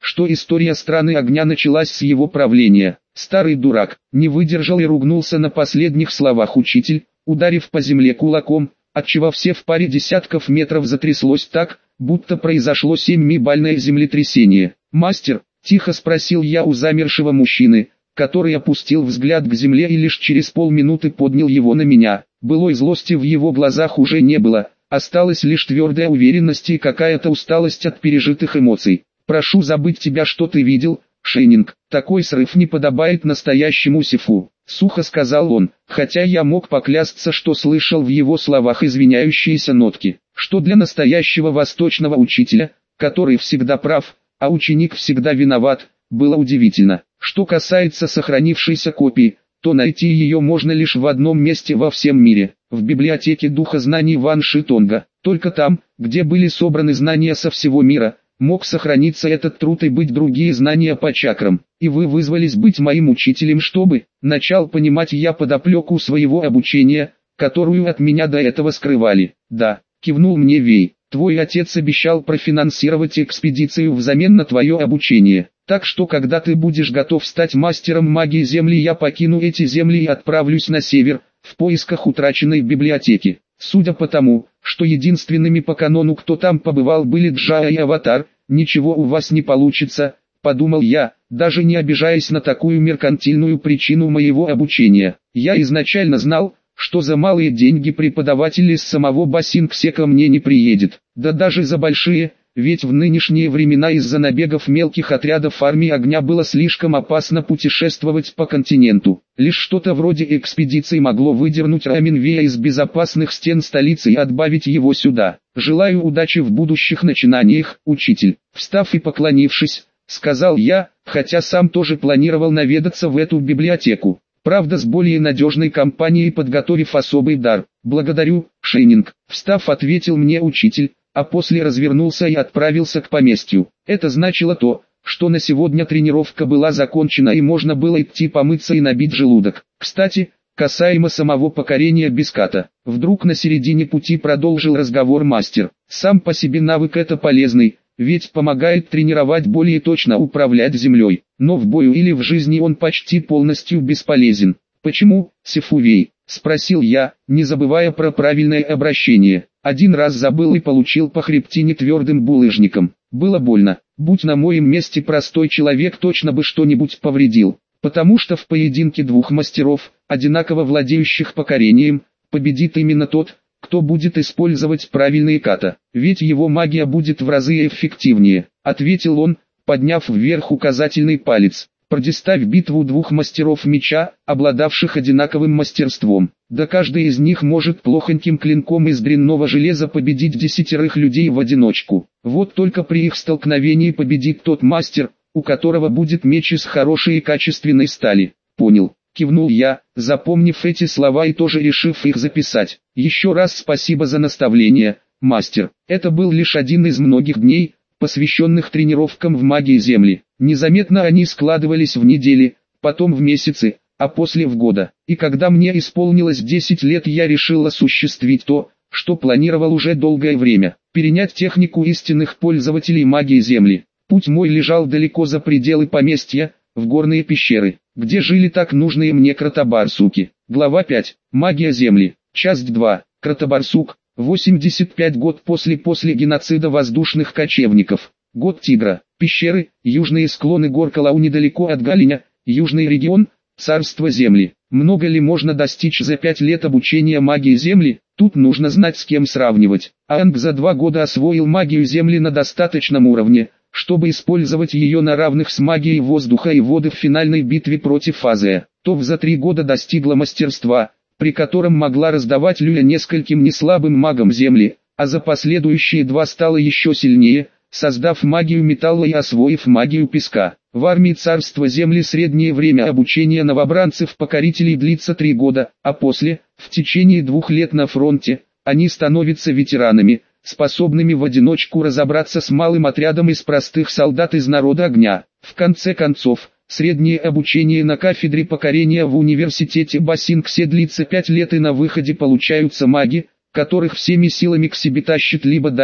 что история страны огня началась с его правления. Старый дурак, не выдержал и ругнулся на последних словах учитель, ударив по земле кулаком, отчего все в паре десятков метров затряслось так, будто произошло семимибальное землетрясение. «Мастер?» – тихо спросил я у замершего мужчины, который опустил взгляд к земле и лишь через полминуты поднял его на меня. Былой злости в его глазах уже не было, осталась лишь твердая уверенность и какая-то усталость от пережитых эмоций. «Прошу забыть тебя, что ты видел, Шеннинг, такой срыв не подобает настоящему сифу», — сухо сказал он, хотя я мог поклясться, что слышал в его словах извиняющиеся нотки, что для настоящего восточного учителя, который всегда прав, а ученик всегда виноват, было удивительно. Что касается сохранившейся копии, то найти ее можно лишь в одном месте во всем мире, в библиотеке духа знаний Ван Шитонга. Только там, где были собраны знания со всего мира, мог сохраниться этот труд и быть другие знания по чакрам. И вы вызвались быть моим учителем, чтобы, начал понимать я подоплеку своего обучения, которую от меня до этого скрывали. «Да», кивнул мне Вей, «твой отец обещал профинансировать экспедицию взамен на твое обучение. Так что когда ты будешь готов стать мастером магии Земли, я покину эти земли и отправлюсь на север, в поисках утраченной библиотеки». Судя по тому, что единственными по канону, кто там побывал, были Джая и Аватар, «Ничего у вас не получится», — подумал я, даже не обижаясь на такую меркантильную причину моего обучения. Я изначально знал, что за малые деньги преподаватель из самого Бассинг-Сека мне не приедет, да даже за большие, ведь в нынешние времена из-за набегов мелких отрядов армии огня было слишком опасно путешествовать по континенту. Лишь что-то вроде экспедиции могло выдернуть Раминвея из безопасных стен столицы и отбавить его сюда. «Желаю удачи в будущих начинаниях, учитель», — встав и поклонившись, сказал я, хотя сам тоже планировал наведаться в эту библиотеку. Правда, с более надежной компанией, подготовив особый дар. «Благодарю, Шеннинг», — встав, ответил мне учитель, а после развернулся и отправился к поместью. Это значило то, что на сегодня тренировка была закончена и можно было идти помыться и набить желудок. Кстати, касаемо самого покорения Беската, вдруг на середине пути продолжил разговор мастер. Сам по себе навык это полезный, ведь помогает тренировать более точно управлять землей, но в бою или в жизни он почти полностью бесполезен. «Почему, Сифувей?» — спросил я, не забывая про правильное обращение. Один раз забыл и получил по хребтине твердым булыжником. Было больно. Будь на моем месте простой человек, точно бы что-нибудь повредил. Потому что в поединке двух мастеров, одинаково владеющих покорением, победит именно тот, кто будет использовать правильные ката. Ведь его магия будет в разы эффективнее, ответил он, подняв вверх указательный палец. Представь битву двух мастеров меча, обладавших одинаковым мастерством. Да каждый из них может плохоньким клинком из дрянного железа победить десятерых людей в одиночку. Вот только при их столкновении победит тот мастер, у которого будет меч из хорошей и качественной стали. Понял, кивнул я, запомнив эти слова и тоже решив их записать. Еще раз спасибо за наставление, мастер. Это был лишь один из многих дней, посвященных тренировкам в магии Земли. Незаметно они складывались в недели, потом в месяцы, а после в года. И когда мне исполнилось десять лет, я решил осуществить то, что планировал уже долгое время. Перенять технику истинных пользователей магии Земли. Путь мой лежал далеко за пределы поместья, в горные пещеры, где жили так нужные мне кротобарсуки. Глава пять. Магия Земли. Часть два. Кротобарсук. восемьдесят пять год после после геноцида воздушных кочевников. Год тигра. Пещеры, южные склоны гор Калау недалеко от Галиня, южный регион, царство Земли. Много ли можно достичь за пять лет обучения магии Земли? Тут нужно знать, с кем сравнивать. Аанг за два года освоил магию Земли на достаточном уровне, чтобы использовать ее на равных с магией воздуха и воды в финальной битве против Азия. Тов за три года достигла мастерства, при котором могла раздавать люля нескольким неслабым магам Земли, а за последующие два стала еще сильнее, создав магию металла и освоив магию песка. В армии царства Земли среднее время обучения новобранцев-покорителей длится три года, а после, в течение двух лет на фронте, они становятся ветеранами, способными в одиночку разобраться с малым отрядом из простых солдат из народа огня. В конце концов, среднее обучение на кафедре покорения в университете Бассинг-Се длится пять лет, и на выходе получаются маги, которых всеми силами к себе тащит либо Дайли,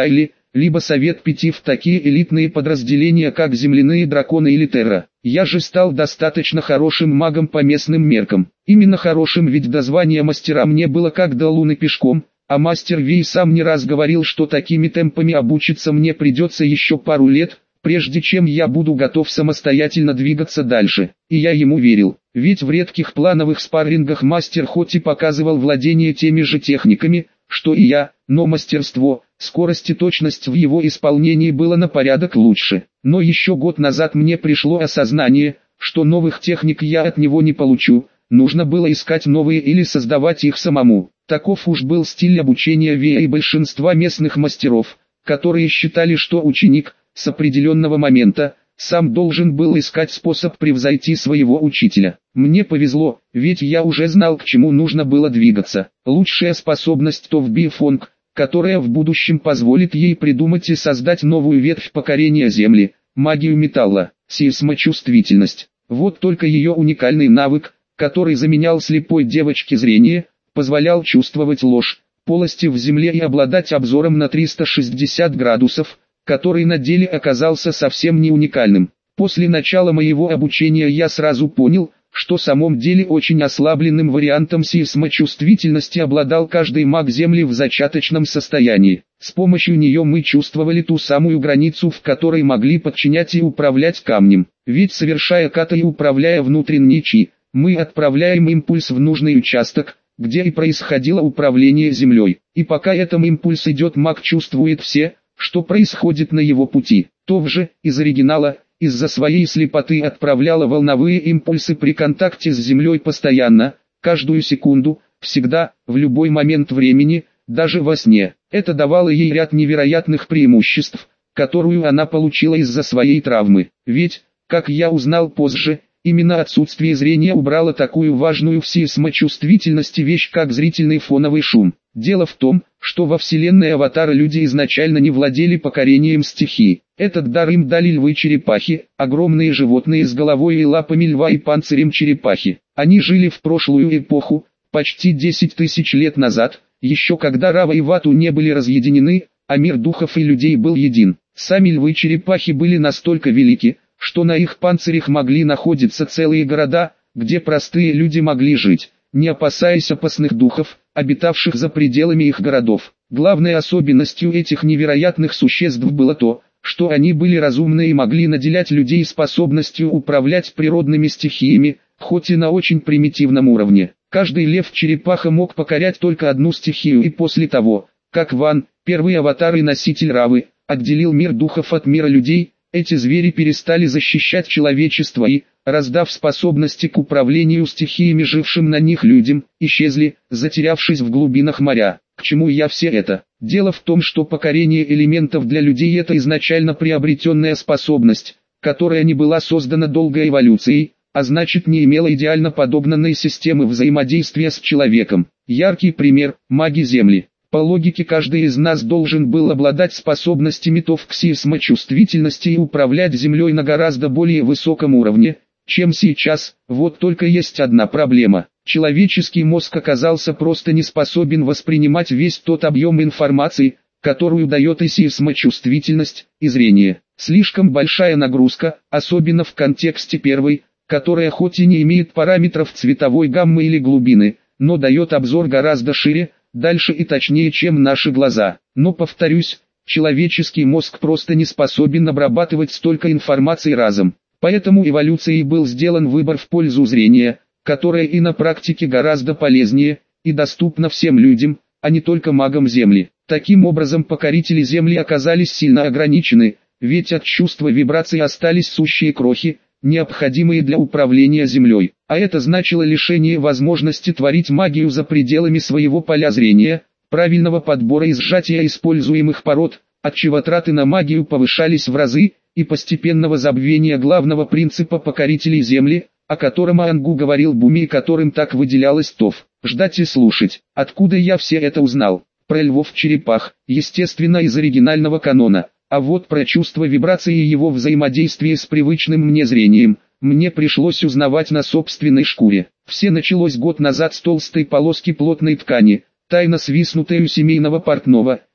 либо совет пяти в такие элитные подразделения, как земляные драконы или терра. Я же стал достаточно хорошим магом по местным меркам. Именно хорошим, ведь до звания мастера мне было как до луны пешком, а мастер Вей сам не раз говорил, что такими темпами обучиться мне придется еще пару лет, прежде чем я буду готов самостоятельно двигаться дальше. И я ему верил, ведь в редких плановых спаррингах мастер хоть и показывал владение теми же техниками, что и я, но мастерство, скорость и точность в его исполнении было на порядок лучше. Но еще год назад мне пришло осознание, что новых техник я от него не получу, нужно было искать новые или создавать их самому. Таков уж был стиль обучения Вея и большинства местных мастеров, которые считали, что ученик, с определенного момента, сам должен был искать способ превзойти своего учителя. Мне повезло, ведь я уже знал, к чему нужно было двигаться. Лучшая способность Тов Бифонг, которая в будущем позволит ей придумать и создать новую ветвь покорения Земли, магию металла, сейсмочувствительность. Вот только ее уникальный навык, который заменял слепой девочке зрение, позволял чувствовать ложь, полости в земле и обладать обзором на триста шестьдесят градусов, который на деле оказался совсем не уникальным. После начала моего обучения я сразу понял, что в самом деле очень ослабленным вариантом сейсмочувствительности обладал каждый маг Земли в зачаточном состоянии. С помощью нее мы чувствовали ту самую границу, в которой могли подчинять и управлять камнем. Ведь совершая ката и управляя внутренней чи, мы отправляем импульс в нужный участок, где и происходило управление Землей. И пока этом импульс идет, маг чувствует все, что происходит на его пути. Тов же, из оригинала, из-за своей слепоты отправляла волновые импульсы при контакте с Землей постоянно, каждую секунду, всегда, в любой момент времени, даже во сне. Это давало ей ряд невероятных преимуществ, которую она получила из-за своей травмы. Ведь, как я узнал позже, именно отсутствие зрения убрало такую важную в сейсмочувствительности вещь, как зрительный фоновый шум. Дело в том, что во вселенной Аватара люди изначально не владели покорением стихий. Этот дар им дали львы-черепахи, огромные животные с головой и лапами льва и панцирем черепахи. Они жили в прошлую эпоху, почти десять тысяч лет назад, еще когда Рава и Вату не были разъединены, а мир духов и людей был един. Сами львы-черепахи были настолько велики, что на их панцирях могли находиться целые города, где простые люди могли жить, не опасаясь опасных духов, обитавших за пределами их городов. Главной особенностью этих невероятных существ было то, что они были разумны и могли наделять людей способностью управлять природными стихиями, хоть и на очень примитивном уровне. Каждый лев-черепаха мог покорять только одну стихию, и после того, как Ван, первый аватар и носитель Равы, отделил мир духов от мира людей, эти звери перестали защищать человечество и, раздав способности к управлению стихиями жившим на них людям, исчезли, затерявшись в глубинах моря. К чему я все это? Дело в том, что покорение элементов для людей – это изначально приобретенная способность, которая не была создана долгой эволюцией, а значит не имела идеально подобранной системы взаимодействия с человеком. Яркий пример – маги Земли. По логике, каждый из нас должен был обладать способностями Тов к сейсмочувствительности и управлять Землей на гораздо более высоком уровне, чем сейчас. Вот только есть одна проблема. Человеческий мозг оказался просто не способен воспринимать весь тот объем информации, которую дает и сейсмочувствительность, и зрение. Слишком большая нагрузка, особенно в контексте первой, которая хоть и не имеет параметров цветовой гаммы или глубины, но дает обзор гораздо шире, дальше и точнее, чем наши глаза. Но повторюсь, человеческий мозг просто не способен обрабатывать столько информации разом. Поэтому эволюцией был сделан выбор в пользу зрения, которое и на практике гораздо полезнее и доступно всем людям, а не только магам Земли. Таким образом, покорители Земли оказались сильно ограничены, ведь от чувства вибраций остались сущие крохи, необходимые для управления Землей. А это значило лишение возможности творить магию за пределами своего поля зрения, правильного подбора и сжатия используемых пород, отчего траты на магию повышались в разы, и постепенного забвения главного принципа покорителей Земли, о котором Ангу говорил Буми и которым так выделялась Тов. Ждать и слушать. Откуда я все это узнал? Про львов-черепах, естественно, из оригинального канона. А вот про чувство вибрации и его взаимодействие с привычным мне зрением, мне пришлось узнавать на собственной шкуре. Все началось год назад с толстой полоски плотной ткани, тайно свиснутой у семейного портного,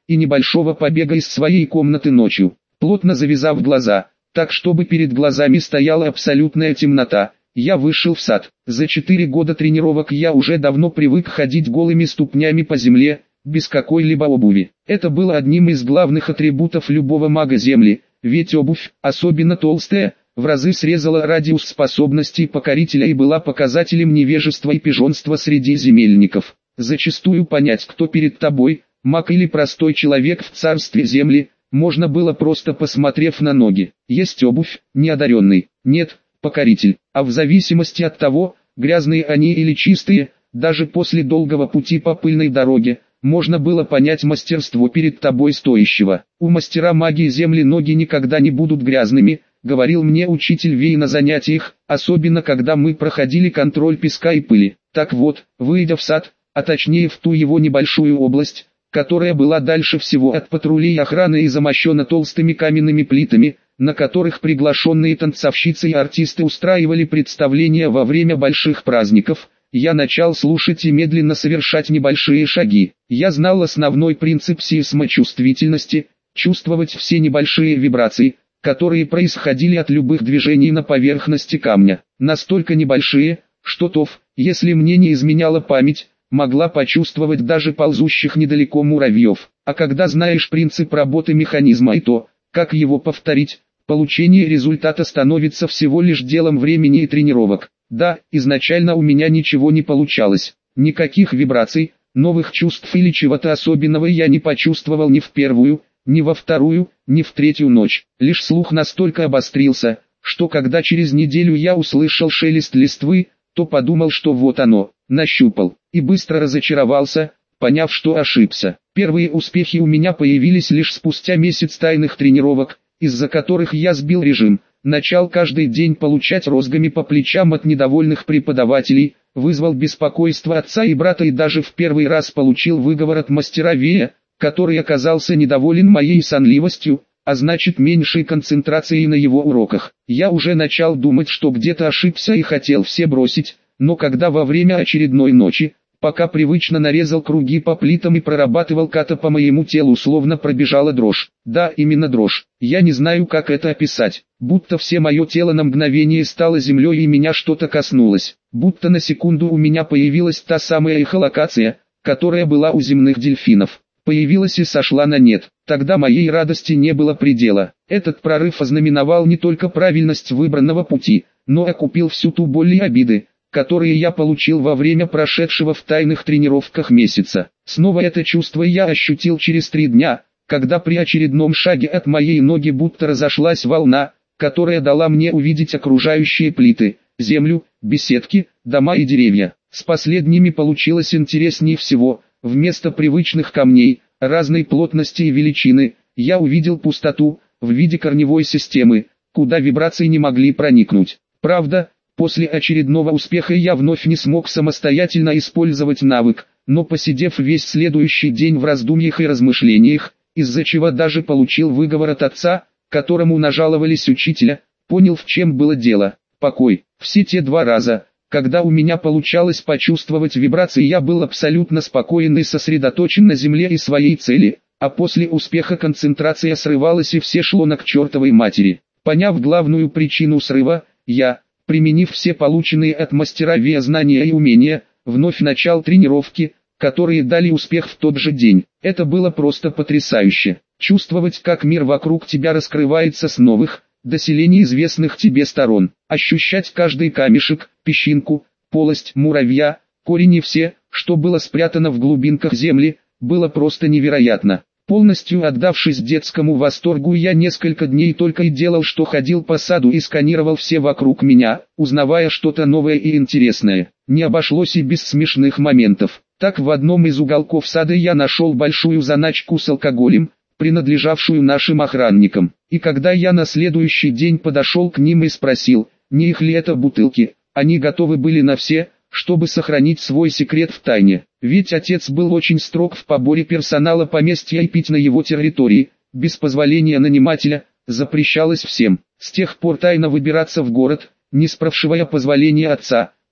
и небольшого побега из своей комнаты ночью, плотно завязав глаза, так чтобы перед глазами стояла абсолютная темнота. Я вышел в сад. За четыре года тренировок я уже давно привык ходить голыми ступнями по земле, без какой-либо обуви. Это было одним из главных атрибутов любого мага земли, ведь обувь, особенно толстая, в разы срезала радиус способностей покорителя и была показателем невежества и пижонства среди земельников. Зачастую понять, кто перед тобой, маг или простой человек в царстве земли, можно было просто посмотрев на ноги. Есть обувь, неодаренный, нет, покоритель, а в зависимости от того, грязные они или чистые, даже после долгого пути по пыльной дороге, можно было понять мастерство перед тобой стоящего. У мастера магии земли ноги никогда не будут грязными, говорил мне учитель Вей на занятиях, особенно когда мы проходили контроль песка и пыли. Так вот, выйдя в сад, а точнее в ту его небольшую область, которая была дальше всего от патрулей охраны и замощена толстыми каменными плитами, на которых приглашенные танцовщицы и артисты устраивали представления во время больших праздников, я начал слушать и медленно совершать небольшие шаги. Я знал основной принцип сейсмочувствительности, чувствовать все небольшие вибрации, которые происходили от любых движений на поверхности камня. Настолько небольшие, что ТОВ, если мне не изменяла память, могла почувствовать даже ползущих недалеко муравьев. А когда знаешь принцип работы механизма и то, как его повторить, получение результата становится всего лишь делом времени и тренировок. Да, изначально у меня ничего не получалось, никаких вибраций, новых чувств или чего-то особенного я не почувствовал ни в первую, ни во вторую, ни в третью ночь. Лишь слух настолько обострился, что когда через неделю я услышал шелест листвы, то подумал, что вот оно, нащупал, и быстро разочаровался, поняв, что ошибся. Первые успехи у меня появились лишь спустя месяц тайных тренировок, из-за которых я сбил режим. Начал каждый день получать розгами по плечам от недовольных преподавателей, вызвал беспокойство отца и брата и даже в первый раз получил выговор от мастера Вея, который оказался недоволен моей сонливостью, а значит меньшей концентрацией на его уроках. Я уже начал думать, что где-то ошибся и хотел все бросить, но когда во время очередной ночи, пока привычно нарезал круги по плитам и прорабатывал ката по моему телу, словно пробежала дрожь. Да, именно дрожь. Я не знаю, как это описать. Будто все мое тело на мгновение стало землей и меня что-то коснулось. Будто на секунду у меня появилась та самая эхолокация, которая была у земных дельфинов. Появилась и сошла на нет. Тогда моей радости не было предела. Этот прорыв ознаменовал не только правильность выбранного пути, но окупил всю ту боль и обиды, которые я получил во время прошедшего в тайных тренировках месяца. Снова это чувство я ощутил через три дня, когда при очередном шаге от моей ноги будто разошлась волна, которая дала мне увидеть окружающие плиты, землю, беседки, дома и деревья. С последними получилось интереснее всего. Вместо привычных камней, разной плотности и величины, я увидел пустоту, в виде корневой системы, куда вибрации не могли проникнуть. Правда, после очередного успеха я вновь не смог самостоятельно использовать навык, но посидев весь следующий день в раздумьях и размышлениях, из-за чего даже получил выговор от отца, которому нажаловались учителя, понял, в чем было дело. Покой. Все те два раза, когда у меня получалось почувствовать вибрации, я был абсолютно спокоен и сосредоточен на земле и своей цели, а после успеха концентрация срывалась и все шло на к чертовой матери. Поняв главную причину срыва, я, применив все полученные от мастера Вея знания и умения, вновь начал тренировки, которые дали успех в тот же день. Это было просто потрясающе. Чувствовать, как мир вокруг тебя раскрывается с новых, доселений известных тебе сторон. Ощущать каждый камешек, песчинку, полость муравья, корень и все, что было спрятано в глубинках земли, было просто невероятно. Полностью отдавшись детскому восторгу, я несколько дней только и делал, что ходил по саду и сканировал все вокруг меня, узнавая что-то новое и интересное. Не обошлось и без смешных моментов. Так в одном из уголков сада я нашел большую заначку с алкоголем, принадлежавшую нашим охранникам. И когда я на следующий день подошел к ним и спросил, не их ли это бутылки, они готовы были на все, чтобы сохранить свой секрет в тайне. Ведь отец был очень строг в поборе персонала поместья, и пить на его территории, без позволения нанимателя, запрещалось всем. С тех пор тайно выбираться в город, не спрашивая позволения отца,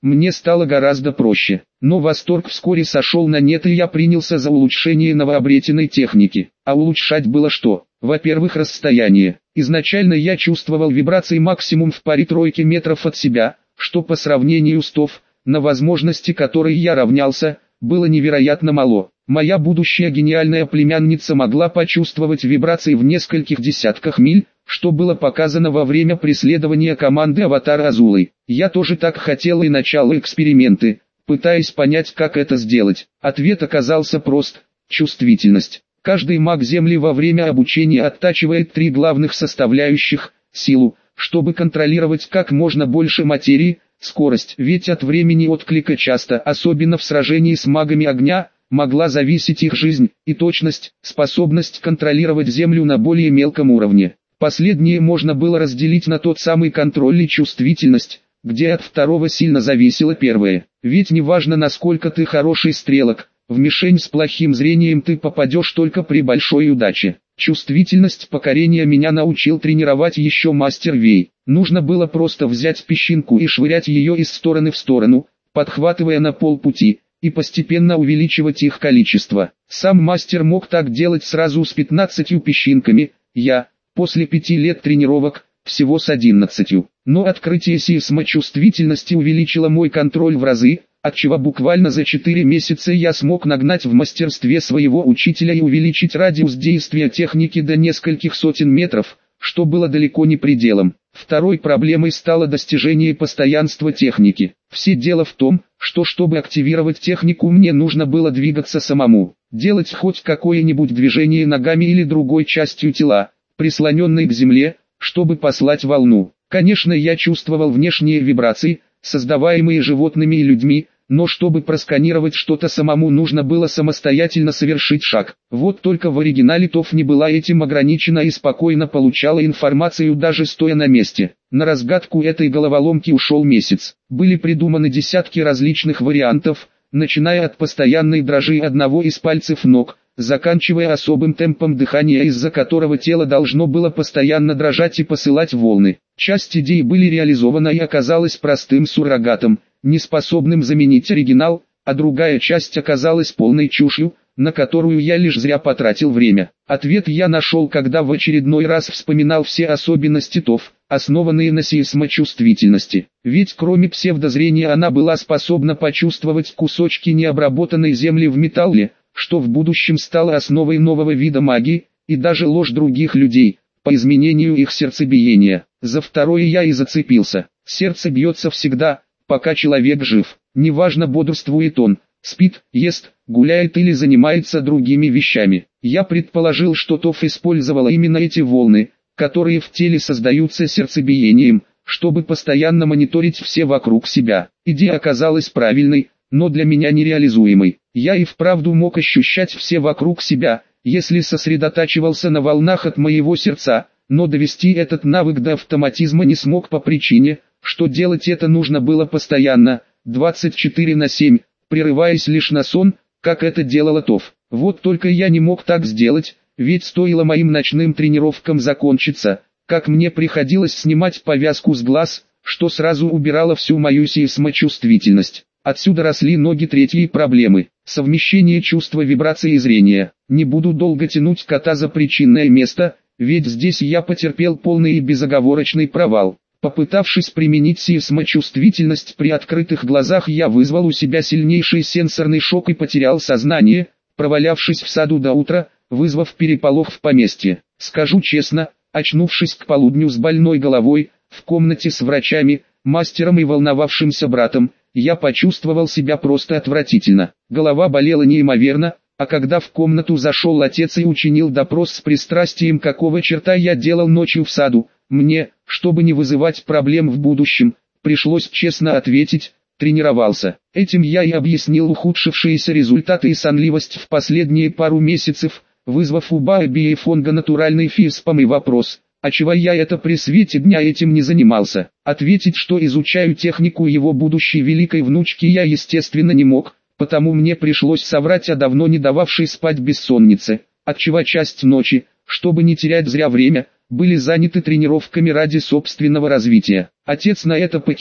мне стало гораздо проще. Но восторг вскоре сошел на нет, и я принялся за улучшение новообретенной техники. А улучшать было что? Во-первых, расстояние. Изначально я чувствовал вибрации максимум в паре тройки метров от себя, что по сравнению с ТОВ, на возможности которой я равнялся, было невероятно мало. Моя будущая гениальная племянница могла почувствовать вибрации в нескольких десятках миль, что было показано во время преследования команды Аватара Азулой. Я тоже так хотел и начал эксперименты, пытаясь понять, как это сделать. Ответ оказался прост – чувствительность. Каждый маг Земли во время обучения оттачивает три главных составляющих – силу, чтобы контролировать как можно больше материи, скорость, ведь от времени отклика часто, особенно в сражении с магами огня, могла зависеть их жизнь, и точность, способность контролировать Землю на более мелком уровне. Последнее можно было разделить на тот самый контроль и чувствительность, где от второго сильно зависело первое. Ведь неважно, насколько ты хороший стрелок, в мишень с плохим зрением ты попадешь только при большой удаче. Чувствительность покорения меня научил тренировать еще мастер Вей. Нужно было просто взять песчинку и швырять ее из стороны в сторону, подхватывая на полпути, и постепенно увеличивать их количество. Сам мастер мог так делать сразу с пятнадцатью песчинками, я, после пяти лет тренировок, всего с одиннадцатью. Но открытие сейсмочувствительности увеличило мой контроль в разы, отчего буквально за четыре месяца я смог нагнать в мастерстве своего учителя и увеличить радиус действия техники до нескольких сотен метров, что было далеко не пределом. Второй проблемой стало достижение постоянства техники. Все дело в том, что чтобы активировать технику, мне нужно было двигаться самому, делать хоть какое-нибудь движение ногами или другой частью тела, прислоненной к земле, чтобы послать волну. Конечно, я чувствовал внешние вибрации, создаваемые животными и людьми, но чтобы просканировать что-то самому, нужно было самостоятельно совершить шаг. Вот только в оригинале ТОВ не была этим ограничена и спокойно получала информацию даже стоя на месте. На разгадку этой головоломки ушел месяц. Были придуманы десятки различных вариантов, начиная от постоянной дрожи одного из пальцев ног, заканчивая особым темпом дыхания, из-за которого тело должно было постоянно дрожать и посылать волны. Часть идей были реализованы и оказалась простым суррогатом, неспособным заменить оригинал, а другая часть оказалась полной чушью, на которую я лишь зря потратил время. Ответ я нашел, когда в очередной раз вспоминал все особенности ТОВ, основанные на сейсмочувствительности. Ведь кроме псевдозрения она была способна почувствовать кусочки необработанной земли в металле, что в будущем стало основой нового вида магии, и даже ложь других людей, по изменению их сердцебиения. За второе я и зацепился. Сердце бьется всегда, пока человек жив. Неважно, бодрствует он, спит, ест, гуляет или занимается другими вещами. Я предположил, что ТОВ использовала именно эти волны, которые в теле создаются сердцебиением, чтобы постоянно мониторить все вокруг себя. Идея оказалась правильной, но для меня нереализуемой. Я и вправду мог ощущать все вокруг себя, если сосредотачивался на волнах от моего сердца, но довести этот навык до автоматизма не смог по причине, что делать это нужно было постоянно, двадцать четыре на семь, прерываясь лишь на сон, как это делала ТОВ. Вот только я не мог так сделать, ведь стоило моим ночным тренировкам закончиться, как мне приходилось снимать повязку с глаз, что сразу убирало всю мою сейсмочувствительность. Отсюда росли ноги третьей проблемы – совмещение чувства вибрации и зрения. Не буду долго тянуть кота за причинное место, ведь здесь я потерпел полный и безоговорочный провал. Попытавшись применить сейсмочувствительность при открытых глазах, я вызвал у себя сильнейший сенсорный шок и потерял сознание, провалявшись в саду до утра, вызвав переполох в поместье. Скажу честно, очнувшись к полудню с больной головой, в комнате с врачами, мастером и волновавшимся братом, я почувствовал себя просто отвратительно. Голова болела неимоверно, а когда в комнату зашел отец и учинил допрос с пристрастием, какого черта я делал ночью в саду, мне, чтобы не вызывать проблем в будущем, пришлось честно ответить: тренировался. Этим я и объяснил ухудшившиеся результаты и сонливость в последние пару месяцев, вызвав у Баоби и Фонга натуральный физспам и вопрос: а чего я это при свете дня этим не занимался? Ответить, что изучаю технику его будущей великой внучки, я естественно не мог, потому мне пришлось соврать о давно не дававшей спать бессоннице, отчего часть ночи, чтобы не терять зря время, были заняты тренировками ради собственного развития. Отец на это покивал,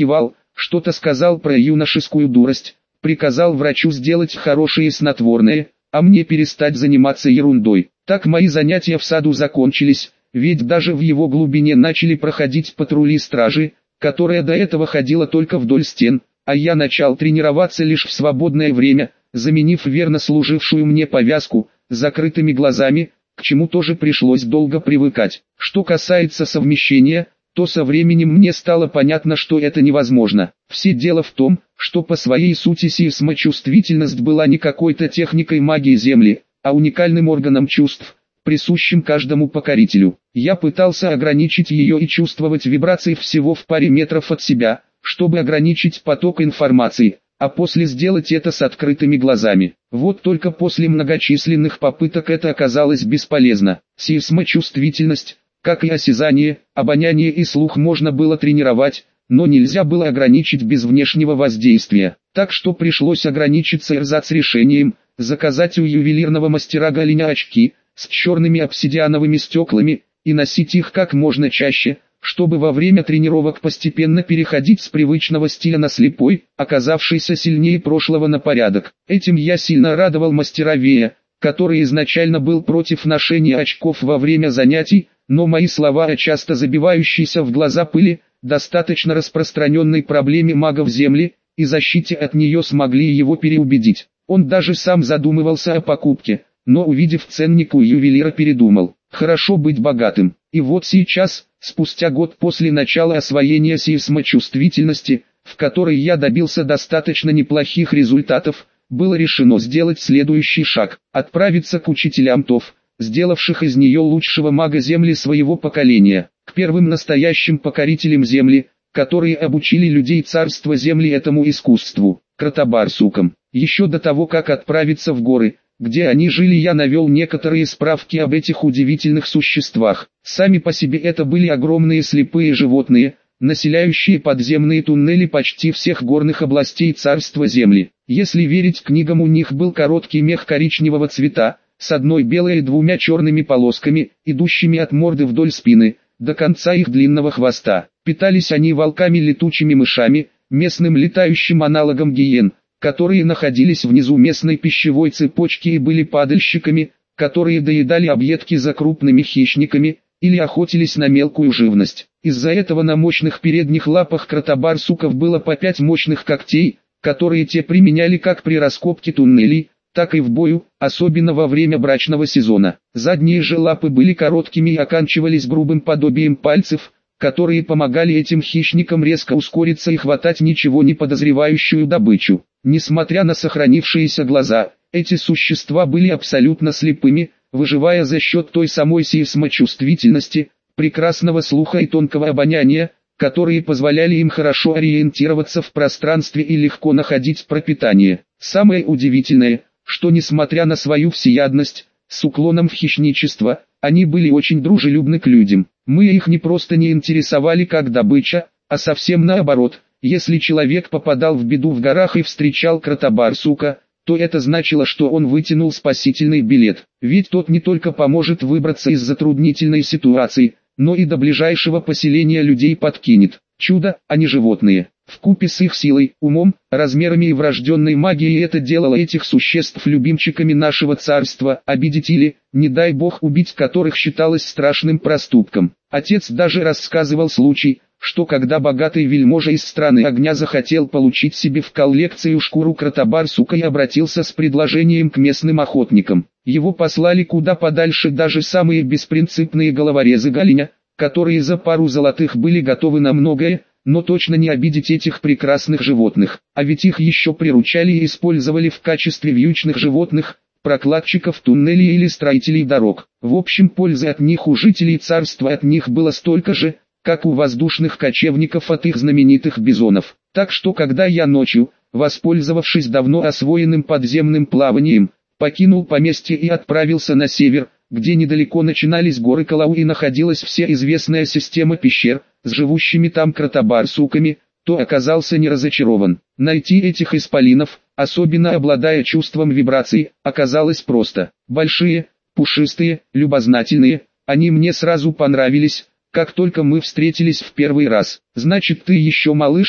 что-то сказал про юношескую дурость, приказал врачу сделать хорошее снотворное, а мне перестать заниматься ерундой. Так мои занятия в саду закончились, ведь даже в его глубине начали проходить патрули стражи, которая до этого ходила только вдоль стен, а я начал тренироваться лишь в свободное время, заменив верно служившую мне повязку, с закрытыми глазами, к чему тоже пришлось долго привыкать. Что касается совмещения, то со временем мне стало понятно, что это невозможно. Все дело в том, что по своей сути сейсмочувствительность была не какой-то техникой магии Земли, а уникальным органом чувств, присущим каждому покорителю. Я пытался ограничить ее и чувствовать вибрации всего в паре метров от себя, чтобы ограничить поток информации, а после сделать это с открытыми глазами. Вот только после многочисленных попыток это оказалось бесполезно. Сейсмочувствительность, как и осязание, обоняние и слух можно было тренировать, но нельзя было ограничить без внешнего воздействия. Так что пришлось ограничиться эрзац-решением, заказать у ювелирного мастера Галиня очки с черными обсидиановыми стеклами и носить их как можно чаще, чтобы во время тренировок постепенно переходить с привычного стиля на слепой, оказавшийся сильнее прошлого на порядок. Этим я сильно радовал мастера Вея, который изначально был против ношения очков во время занятий, но мои слова о часто забивающейся в глаза пыли, достаточно распространенной проблеме магов Земли, и защите от нее смогли его переубедить. Он даже сам задумывался о покупке, но увидев ценник у ювелира передумал. Хорошо быть богатым. И вот сейчас, спустя год после начала освоения сейсмочувствительности, в которой я добился достаточно неплохих результатов, было решено сделать следующий шаг – отправиться к учителям ТОВ, сделавших из нее лучшего мага Земли своего поколения, к первым настоящим покорителям Земли, которые обучили людей царства Земли этому искусству, кратобарсукам. Еще до того, как отправиться в горы, где они жили, я навел некоторые справки об этих удивительных существах. Сами по себе это были огромные слепые животные, населяющие подземные туннели почти всех горных областей царства Земли. Если верить книгам, у них был короткий мех коричневого цвета, с одной белой и двумя черными полосками, идущими от морды вдоль спины, до конца их длинного хвоста. Питались они волками-летучими мышами, местным летающим аналогом гиен, которые находились внизу местной пищевой цепочки и были падальщиками, которые доедали объедки за крупными хищниками, или охотились на мелкую живность. Из-за этого на мощных передних лапах кратобарсуков было по пять мощных когтей, которые те применяли как при раскопке туннелей, так и в бою, особенно во время брачного сезона. Задние же лапы были короткими и оканчивались грубым подобием пальцев, которые помогали этим хищникам резко ускориться и хватать ничего не подозревающую добычу. Несмотря на сохранившиеся глаза, эти существа были абсолютно слепыми, выживая за счет той самой сейсмочувствительности, прекрасного слуха и тонкого обоняния, которые позволяли им хорошо ориентироваться в пространстве и легко находить пропитание. Самое удивительное, что несмотря на свою всеядность, с уклоном в хищничество, они были очень дружелюбны к людям. Мы их не просто не интересовали как добыча, а совсем наоборот. Если человек попадал в беду в горах и встречал кратобарсука, то это значило, что он вытянул спасительный билет. Ведь тот не только поможет выбраться из затруднительной ситуации, но и до ближайшего поселения людей подкинет. Чудо, а не животные. Вкупе с их силой, умом, размерами и врожденной магией это делало этих существ любимчиками нашего царства, обидеть или, не дай бог, убить которых считалось страшным проступком. Отец даже рассказывал случай, что когда богатый вельможа из страны огня захотел получить себе в коллекцию шкуру кратобарсука и обратился с предложением к местным охотникам, его послали куда подальше даже самые беспринципные головорезы Галиня, которые за пару золотых были готовы на многое, но точно не обидеть этих прекрасных животных, а ведь их еще приручали и использовали в качестве вьючных животных, прокладчиков туннелей или строителей дорог. В общем, пользы от них у жителей царства от них было столько же, как у воздушных кочевников от их знаменитых бизонов. Так что когда я ночью, воспользовавшись давно освоенным подземным плаванием, покинул поместье и отправился на север, где недалеко начинались горы Калау и находилась вся известная система пещер, с живущими там кратобарсуками, то оказался не разочарован. Найти этих исполинов, особенно обладая чувством вибраций, оказалось просто. Большие, пушистые, любознательные, они мне сразу понравились, как только мы встретились в первый раз. «Значит, ты еще малышка?» —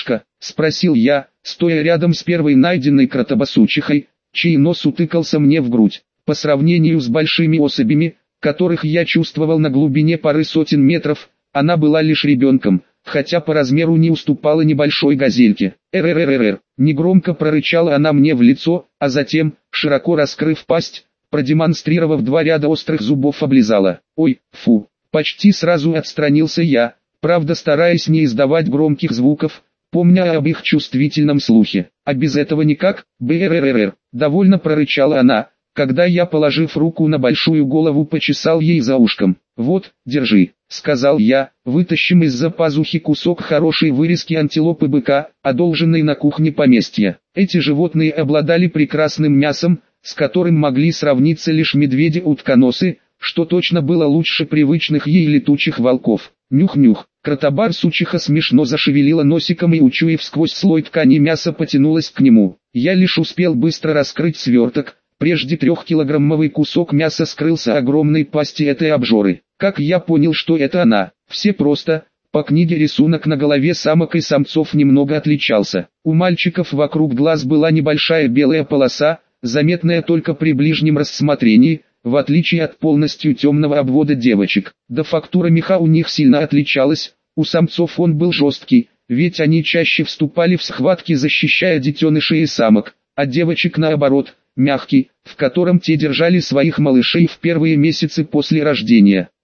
спросил я, стоя рядом с первой найденной кротобасучихой, чей нос утыкался мне в грудь. По сравнению с большими особями, которых я чувствовал на глубине пары сотен метров, она была лишь ребенком, хотя по размеру не уступала небольшой газельке. «РРРР», негромко прорычала она мне в лицо, а затем, широко раскрыв пасть, продемонстрировав два ряда острых зубов, облизала. «Ой, фу!» Почти сразу отстранился я, правда стараясь не издавать громких звуков, помня об их чувствительном слухе. «А без этого никак, БРРР», довольно прорычала она, когда я, положив руку на большую голову, почесал ей за ушком. «Вот, держи», — сказал я, вытащим из-за пазухи кусок хорошей вырезки антилопы быка, одолженной на кухне поместья. Эти животные обладали прекрасным мясом, с которым могли сравниться лишь медведи-утконосы, что точно было лучше привычных ей летучих волков. Нюх-нюх, кротобарсучиха смешно зашевелила носиком и, учуяв сквозь слой ткани мяса, потянулась к нему. Я лишь успел быстро раскрыть сверток, прежде трехкилограммовый кусок мяса скрылся огромной пасти этой обжоры. Как я понял, что это она? Все просто. По книге рисунок на голове самок и самцов немного отличался. У мальчиков вокруг глаз была небольшая белая полоса, заметная только при ближнем рассмотрении, в отличие от полностью темного обвода девочек. Да фактура меха у них сильно отличалась, у самцов он был жесткий, ведь они чаще вступали в схватки, защищая детенышей и самок, а девочек наоборот, мягкий, в котором те держали своих малышей в первые месяцы после рождения.